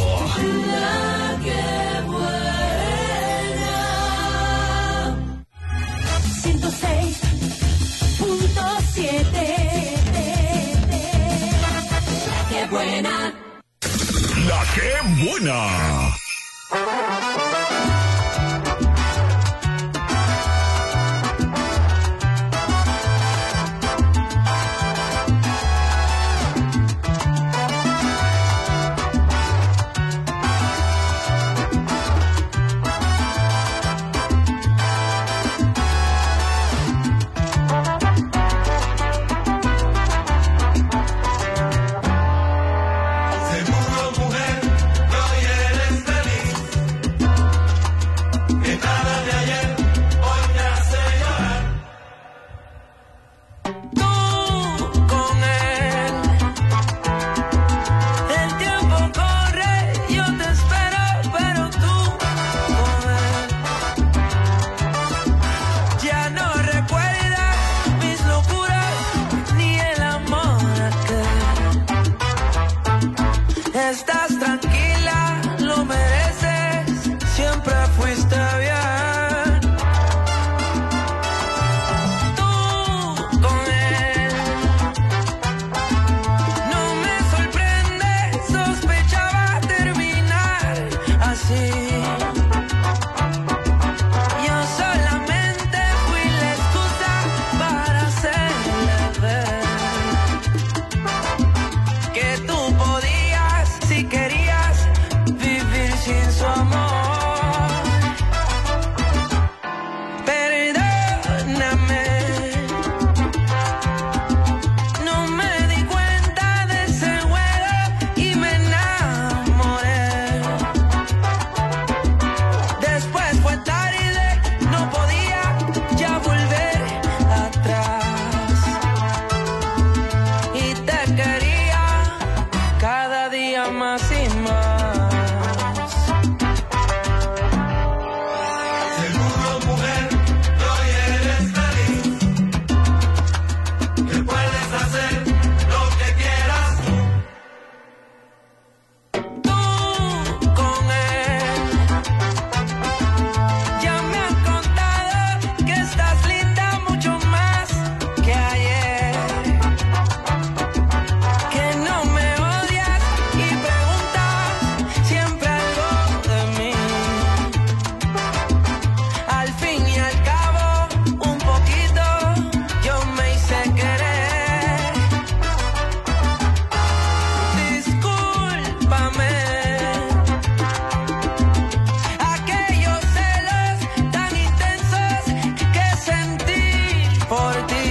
La que buena. 106.7. La que buena. La que buena. Seguro, mujer, que hoy eres feliz. así. Yo solamente fui la excusa para hacerle ver que tú podías, si querías, vivir sin su amor. Perdóname, no me di cuenta de ese juego y me enamoré. Después fue tarde, no podía ya volver atrás. Y te quería cada día más y más. Seguro, mujer, que hoy eres feliz, que puedes hacer lo que quieras Tú con él. Ya me han contado que estás linda mucho más que ayer, que no me odias y preguntas siempre algo de mí. Al fin y al cabo, un poquito yo me hice querer. Discúlpame aquellos celos tan intensos que sentí por ti.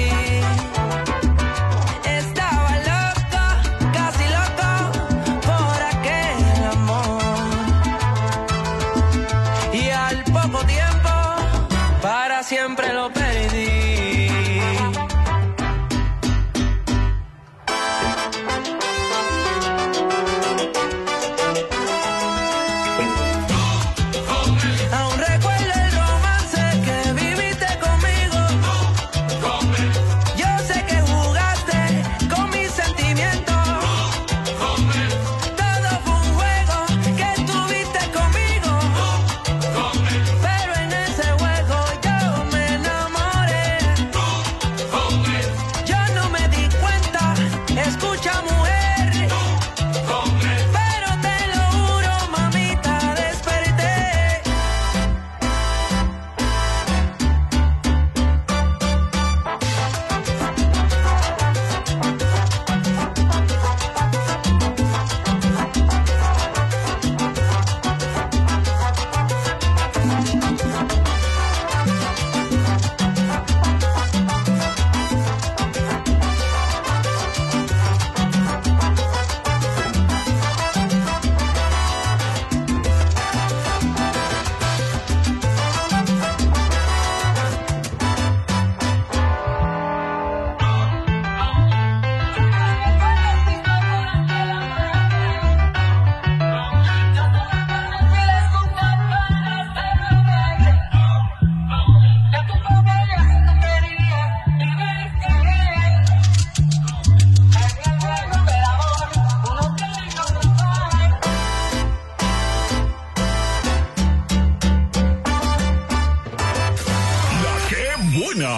Estaba loco, casi loco por aquel amor. Y al poco tiempo, para siempre lo perdí. Aún recuerdo el romance que viviste conmigo. Yo sé que jugaste con mis sentimientos. Todo fue un juego que tuviste conmigo. Pero en ese juego yo me enamoré. Yo no me di cuenta, escucha mujer. Pero te lo juro, mamita, desperté. La que buena.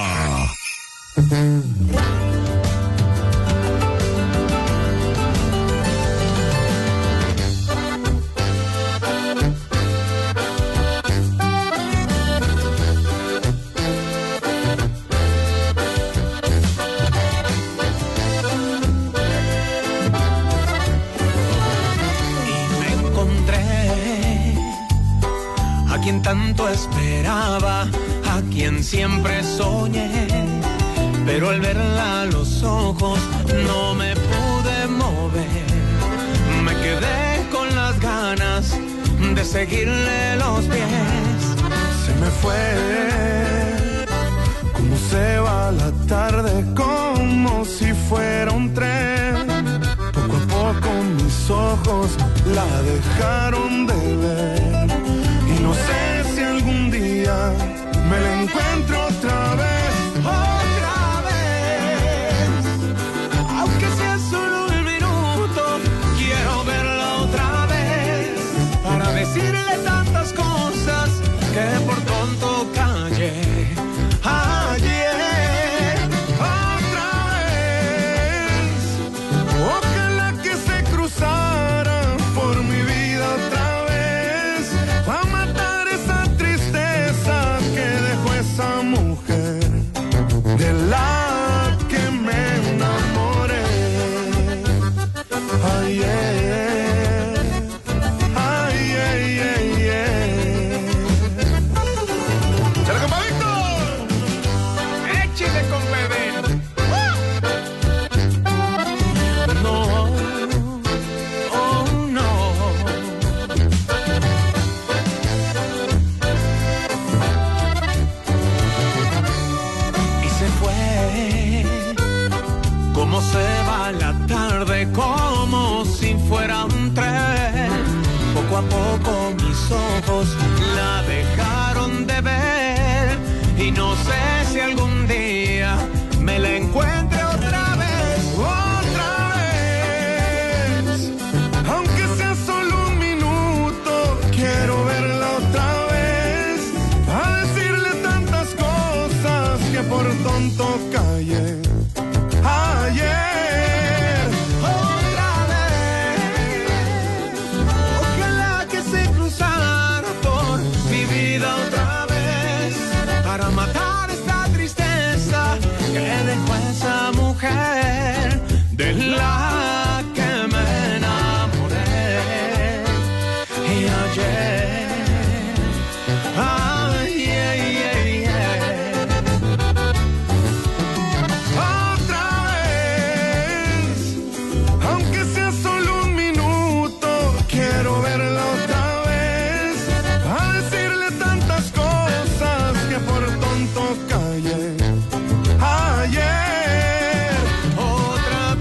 Me encontré a quien tanto esperaba, a quien siempre soñé, pero al verla a los ojos no me pude mover. Me quedé con las ganas de seguirle los pies. Se me fue, como se va la tarde, como si fuera un tren. Poco a poco mis ojos la dejaron de ver. Y no sé si algún día me la encuentro otra vez. Aunque sea solo un minuto, quiero verla otra vez para decirle tantas cosas que por tonto callé ayer. Otra vez, ojalá que se cruzara por mi vida otra vez. tarde como si fuera un tren. Poco a poco mis ojos la dejaron de ver y no sé si algún día me la encuentre otra vez, aunque sea solo un minuto, quiero verla otra vez, a decirle tantas cosas que por tonto callé ayer. Otra vez, ojalá que se cruzara por mi vida otra vez, para matar esta tristeza que dejó esa mujer de la que me enamoré. Y ayer, ay, ay, ay, ay. Otra vez, aunque sea solo un minuto, quiero verla otra vez, a decirle tantas cosas que por tonto callé ayer. Otra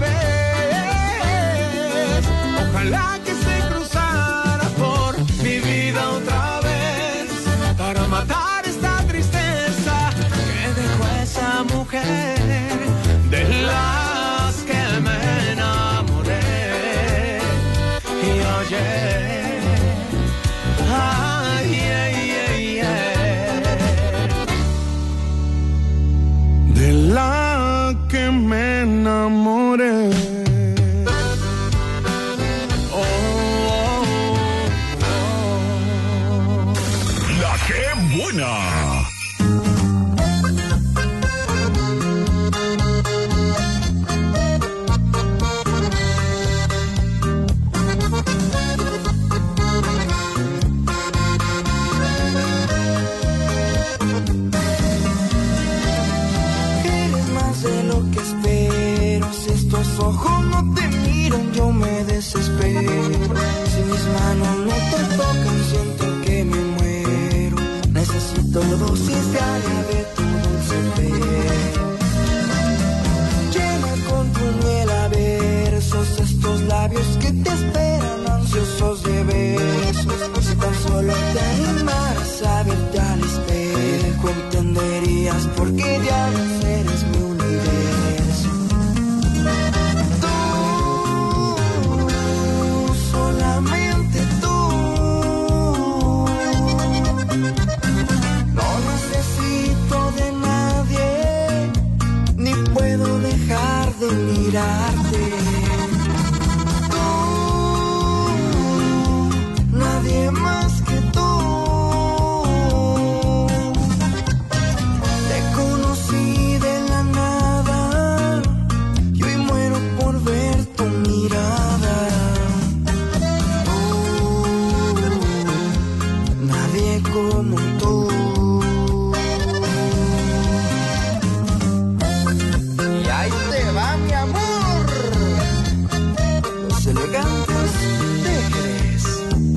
vez, ojalá que se cruzara por mi vida otra vez, para matar esta tristeza que dejó esa mujer de las que me enamoré. Y ayer, ay, ay, ay, ay, de la que me enamoré. La que buena. Eres más de lo que espero. Si estos ojos no te miran, yo me desespero. Si mis manos no te tocan, siento que me muero. Necesito dosis diaria de tu dulce pelo. Llena con tu miel a versos estos labios que te esperan ansiosos de besos. Si tan solo te animaras a verte al espejo, entenderías por qué diablos eres mi universo. Tú, solamente tú. No necesito de nadie, ni puedo dejar de mirarte. Tú, nadie más que tú. Te conocí de la nada y hoy muero por ver tu mirada. Nadie como tú. Y ahí te va mi amor, los elegantes de Jerez.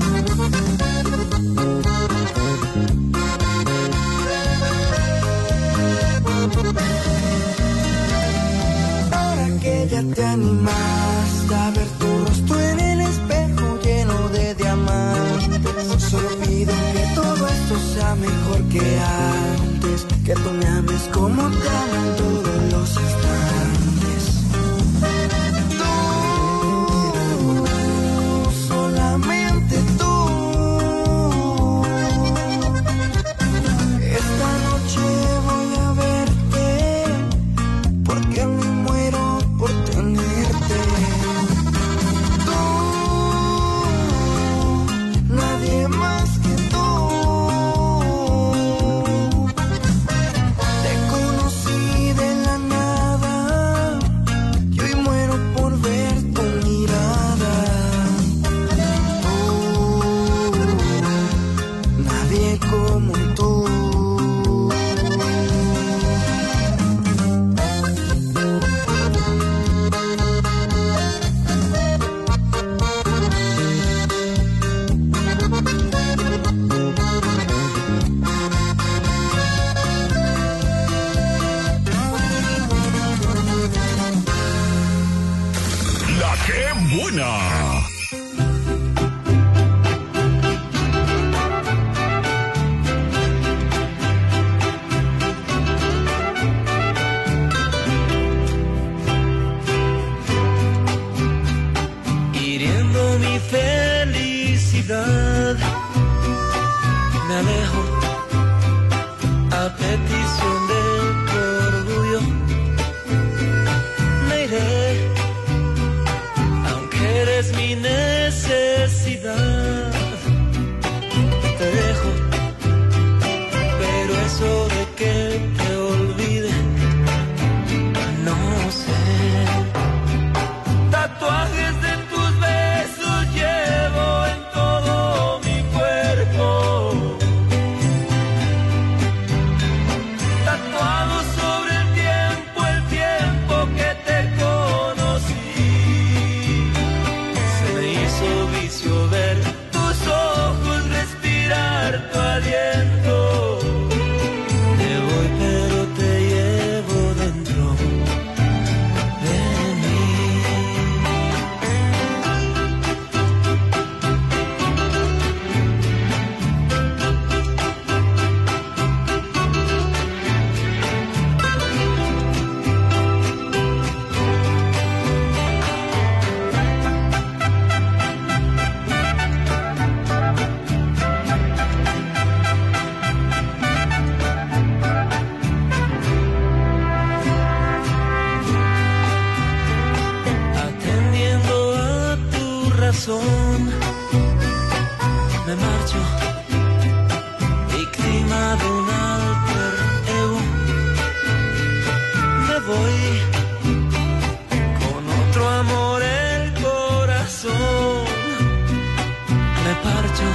Ahora que ya te animaste a ver tu rostro en el espejo lleno de diamantes, solo pido que todo esto sea mejor que antes, que tú me ames como te aman todos los instantes. Tú, solamente tú. Esta noche voy a verte, porque me muero por tenerte. Tú, nadie más que tú. Te conocí qué buena. Hiriendo mi felicidad, me alejo a petición de tu orgullo. Me iré, aunque eres mi necesidad. Te dejo, pero eso de que te olvide, no sé. Tatuajes de tus besos llevo en todo mi cuerpo. Tatuado sobre el tiempo que te conocí. Se me hizo vicio ver tus ojos, respirar tu aliento. Me voy pero te llevo dentro de mí. Atendiendo a tu razón, me marcho, víctima de un alter ego. Me voy con otro amor el corazón. Me parcho,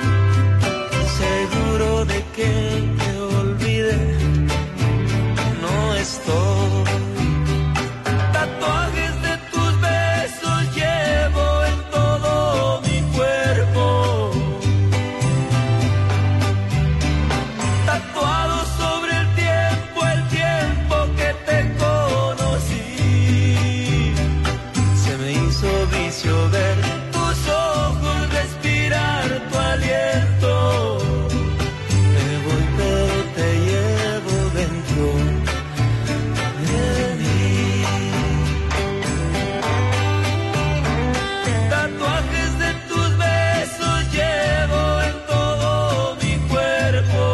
seguro de que te olvide. No estoy. Tatuajes de tus besos llevo en todo mi cuerpo. Tatuado sobre el tiempo que te conocí. Se me hizo vicio ver tus ojos, respirar tu aliento. Me voy pero te llevo dentro de mí. Tatuajes de tus besos llevo en todo mi cuerpo.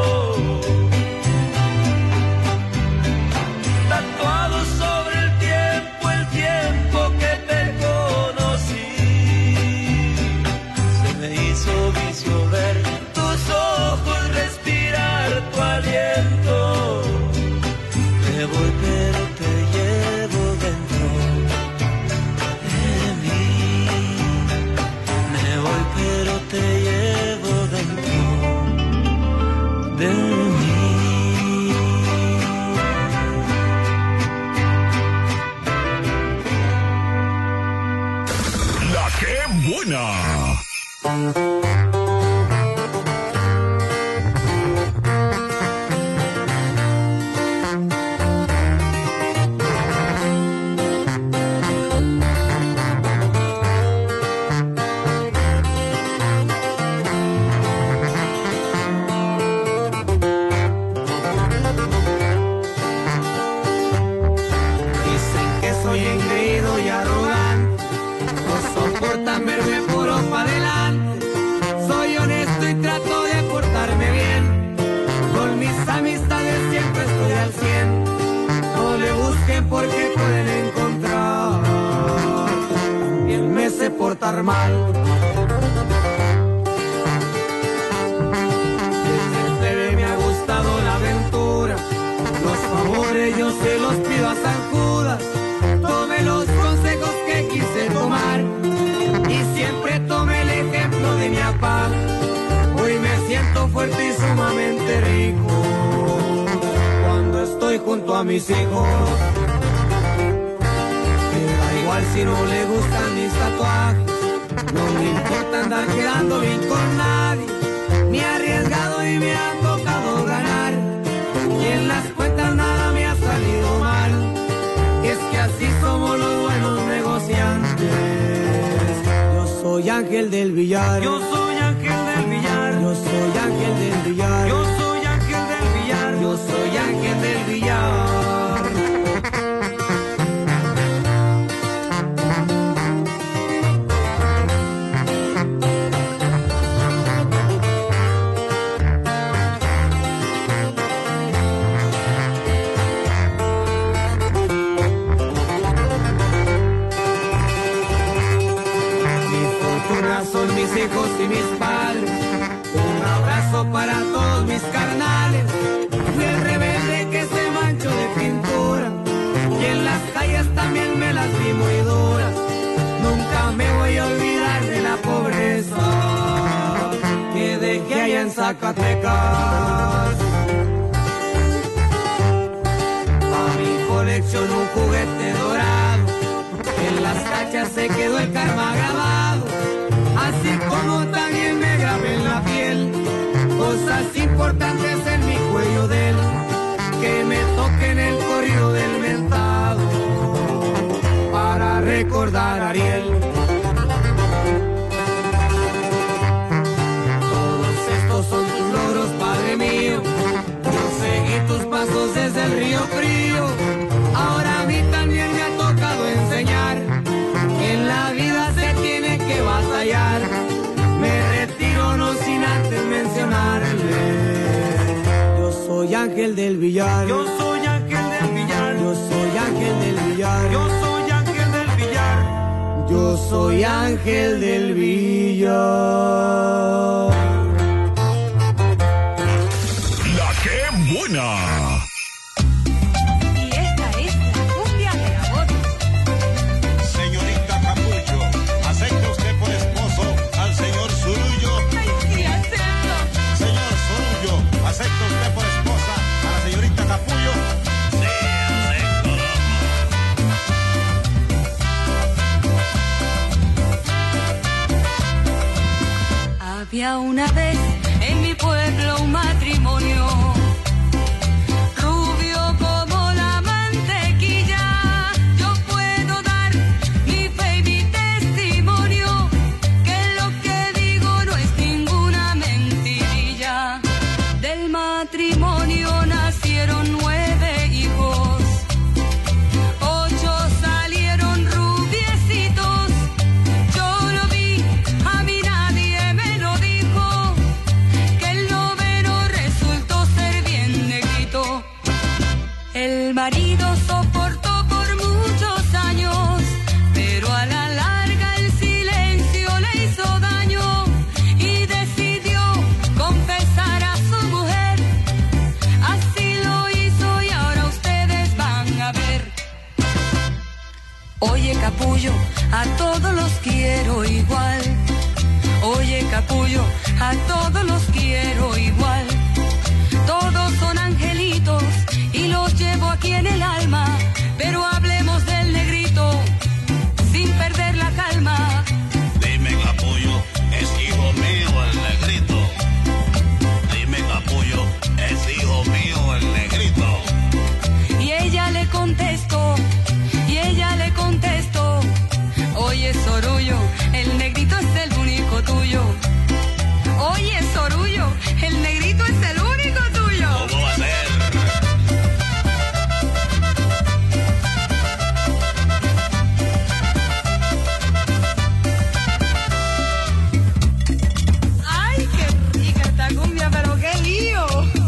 Tatuado sobre el tiempo que te conocí. Se me hizo vicio ver tus ojos, respirar tu aliento. Me voy pero te llevo dentro de mí. Me voy pero te llevo dentro de mí. La que buena. Dicen que soy engreído y arrogante, no soportan verme puro pa' adelante. Soy honesto y trato de portarme bien, con mis amistades siempre estoy al 100. No le busquen porque pueden encontrar, también me sé portar mal. Desde el plebe me ha gustado la aventura, los favores yo se los pido a San Judas. Tome los consejos que quise tomar y siempre tome el ejemplo de mi papá. Hoy me siento fuerte y sumamente rico cuando estoy junto a mis hijos. Me da igual si no le gustan mis tatuajes, no me importa andar quedando bien con nadie. Me he arriesgado y me ha tocado ganar, y en las cuentas nada me ha salido mal. Es que así somos los buenos negociantes. soy Ángel del Villar. Yo soy Ángel del Villar. Yo soy Ángel del Villar. Yo soy Ángel del Villar. Yo soy Ángel del Villar. Son mis hijos y mis padres, un abrazo para todos mis carnales. Fui el rebelde que se manchó de pintura y en las calles también me las vi muy duras. Nunca me voy a olvidar de la pobreza que dejé allá en Zacatecas. A mi colección un juguete dorado, en las cachas se quedó el karma grabado. Así como también me grabé en la piel cosas importantes en mi cuello de él, que me toquen el corrido del mentado para recordar a Ariel. Todos estos son tus logros, Padre mío. Yo seguí tus pasos desde el río frío. Ahora a mí también me ha tocado enseñar que en la vida se tiene que batallar. Me retiro no sin antes mencionarle. Yo soy Ángel del Villar. Yo soy Ángel del Villar. Yo soy Ángel del Villar. Yo soy Ángel del Villar. Yo soy Ángel del Villar. La que buena. ¿Acepta usted por esposa a la señorita Capullo? Sí, acepto, loco. Había una vez en mi pueblo un matrimonio, rubio como la mantequilla. Yo puedo dar mi fe y mi testimonio, que lo que digo no es ninguna mentirilla. Del matrimonio nacieron 9 hijos, 8 salieron rubiecitos. Yo lo vi, a mí nadie me lo dijo, que el 9º resultó ser bien negrito. El marido soportó por muchos años, pero a la larga el silencio le hizo daño y decidió confesar a su mujer. Así lo hizo y ahora ustedes van a ver. Oye, capullo, a todos los quiero igual. Oye, capullo, a todos los quiero igual. Todos son angelitos y los llevo aquí en el alma. Pero hablemos del negrito sin perder la calma. Dime, capullo, ¿es hijo mío el negrito? Dime, capullo, ¿es hijo mío el negrito? Y ella le contestó, oye, Sorullo, el negrito es el único tuyo. Oye, Sorullo, el negrito es el único tuyo. ¿Cómo va a ser? Ay, qué rica esta cumbia, pero qué lío.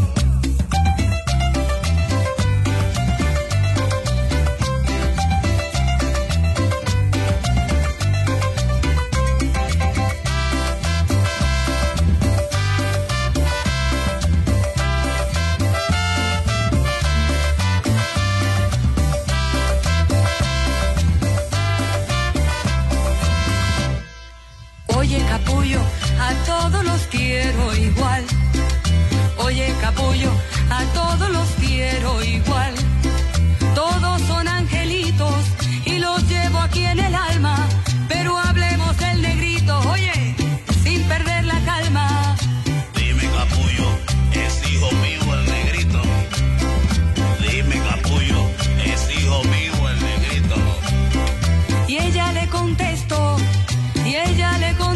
Oye, capullo, a todos los quiero igual. Oye, capullo, a todos los quiero igual. Todos son angelitos y los llevo aquí en el alma. Pero hablemos del negrito, oye, sin perder la calma. Dime, capullo, ¿es hijo mío el negrito? Dime, capullo, ¿es hijo mío el negrito? Y ella le contestó,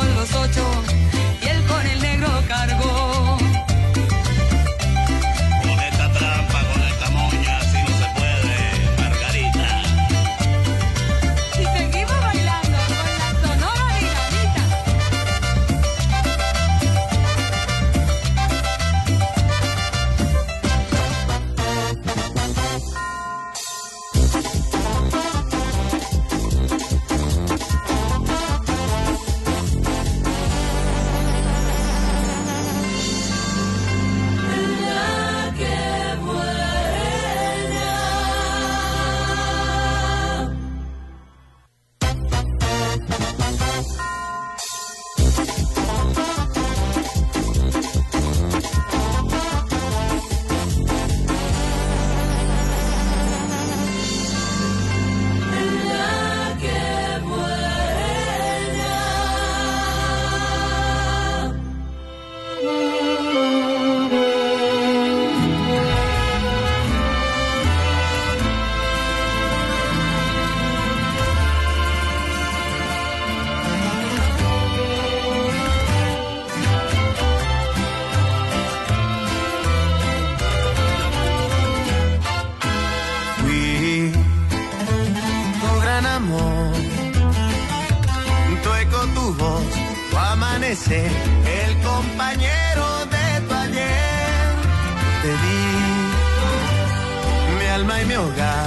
con los 8 y él con el negro cargó. Con esta trampa, con esta moña, así no se puede, Margarita. Y seguimos bailando con la Sonora Dinamita. El compañero de tu ayer. Te di mi alma y mi hogar,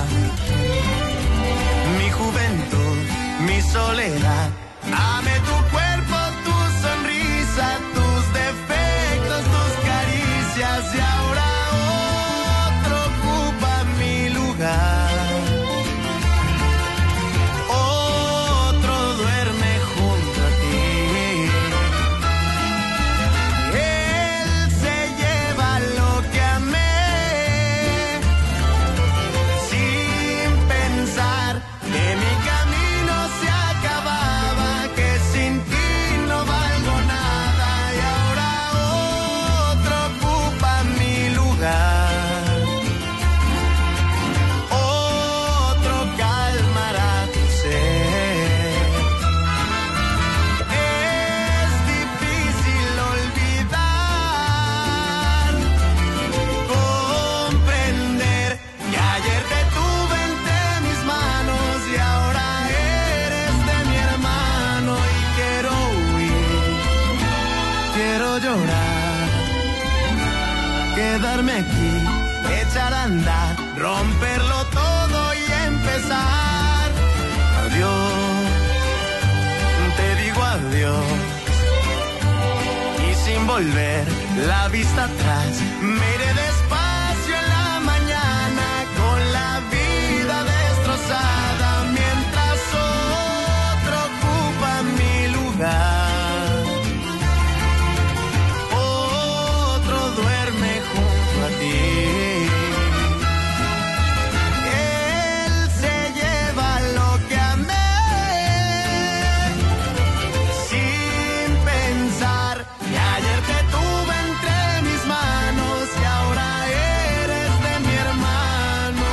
mi juventud, mi soledad. Amé tu cuerpo, tu sonrisa, tus defectos, tus caricias, y ahora otro ocupa mi lugar. Quedarme aquí, echar a andar, romperlo todo y empezar. Adiós, te digo adiós. Y sin volver la vista atrás, miré despacio en la mañana con la vida destrozada, mientras otro ocupa mi lugar. Él se lleva lo que amé, sin pensar que ayer te tuve entre mis manos y ahora eres de mi hermano.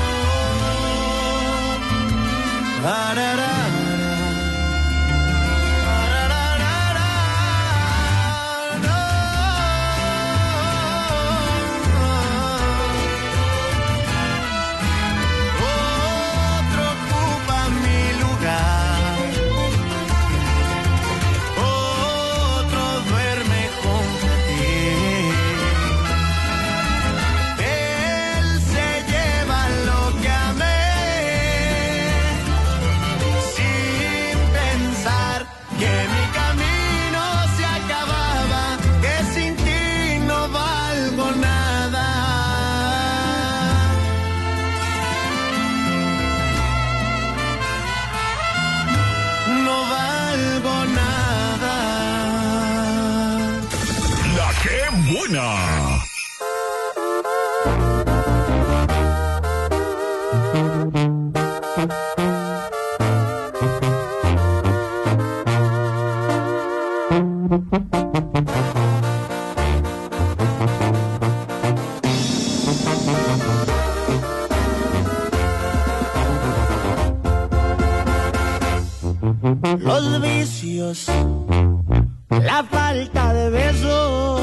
Los vicios la falta de besos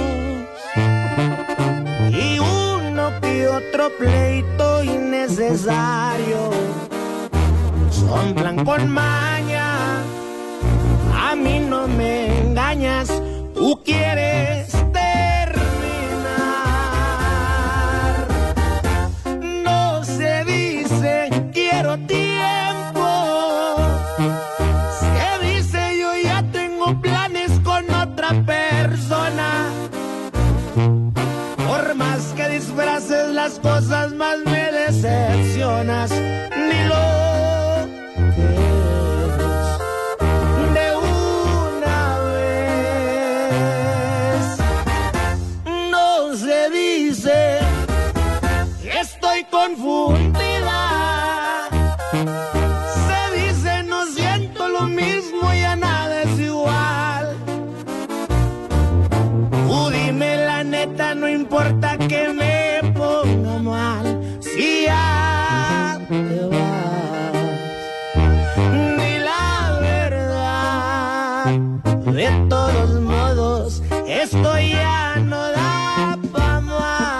y uno que otro pleito innecesario. Son plan con maña, a mí no me engañas, tú quieres terminar. No se dice quiero tiempo, se dice yo ya tengo planes con otra persona. Por más que disfraces las cosas, más me decepcionas. Ni lo de una vez. No se dice estoy confundida, se dice no siento lo mismo, ya nada es igual. Dime la neta, no importa que me ponga mal, si ya te vas. Ni la verdad, de todos modos, esto ya no da pa' más.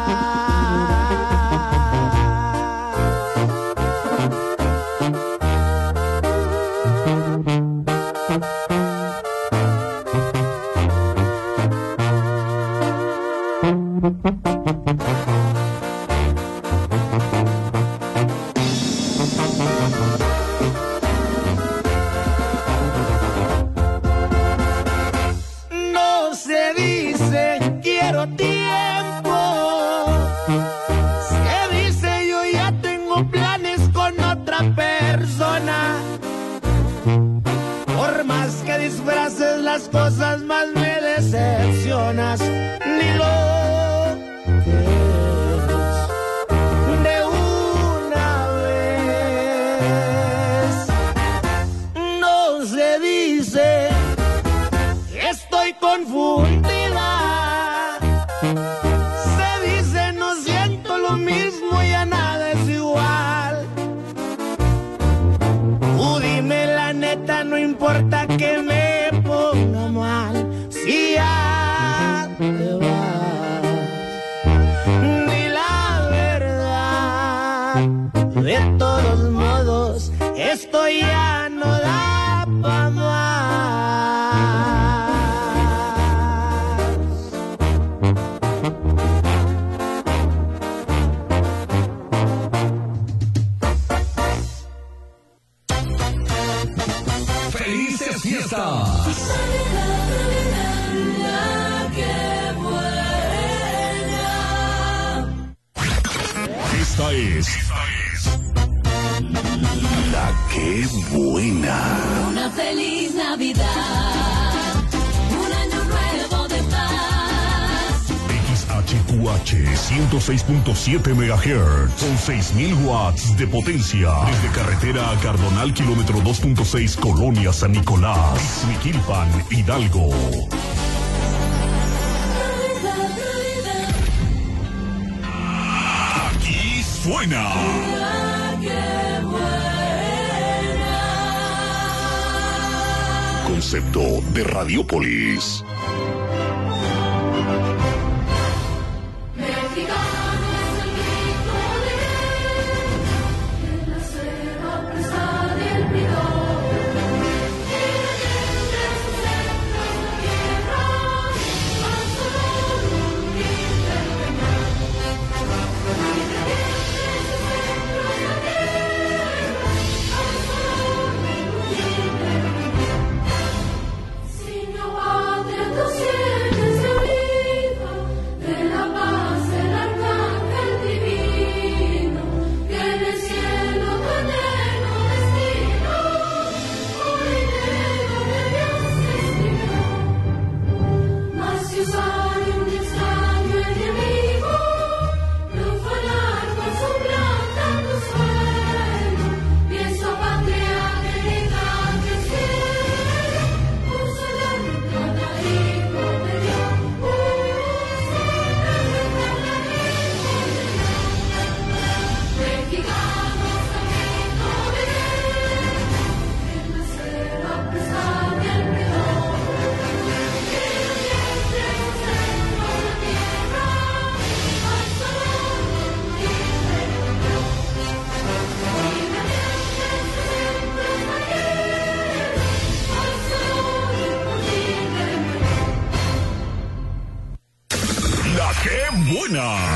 No se dice quiero tiempo, se dice yo ya tengo planes con otra persona. Por más que disfraces las cosas, más me decepcionas. Ni lo de una vez. No se dice estoy confundida, se dice no siento lo mismo, ya nada es igual. Dime la neta, no importa que me ponga mal, si ya te vas. Ni la verdad, de todos modos, esto ya no da pa' más. ¡Felices fiestas! Esta es La Que Buena. Una feliz Navidad, un año nuevo de paz. XHQH 106.7 MHz con 6.000 watts de potencia. Desde carretera a Cardonal, kilómetro 2.6, Colonia San Nicolás, Ixmiquilpan, Hidalgo. Aquí suena concepto de Radiopolis. Signor Padre, tu siete salito, de la paz el arcángel. buena.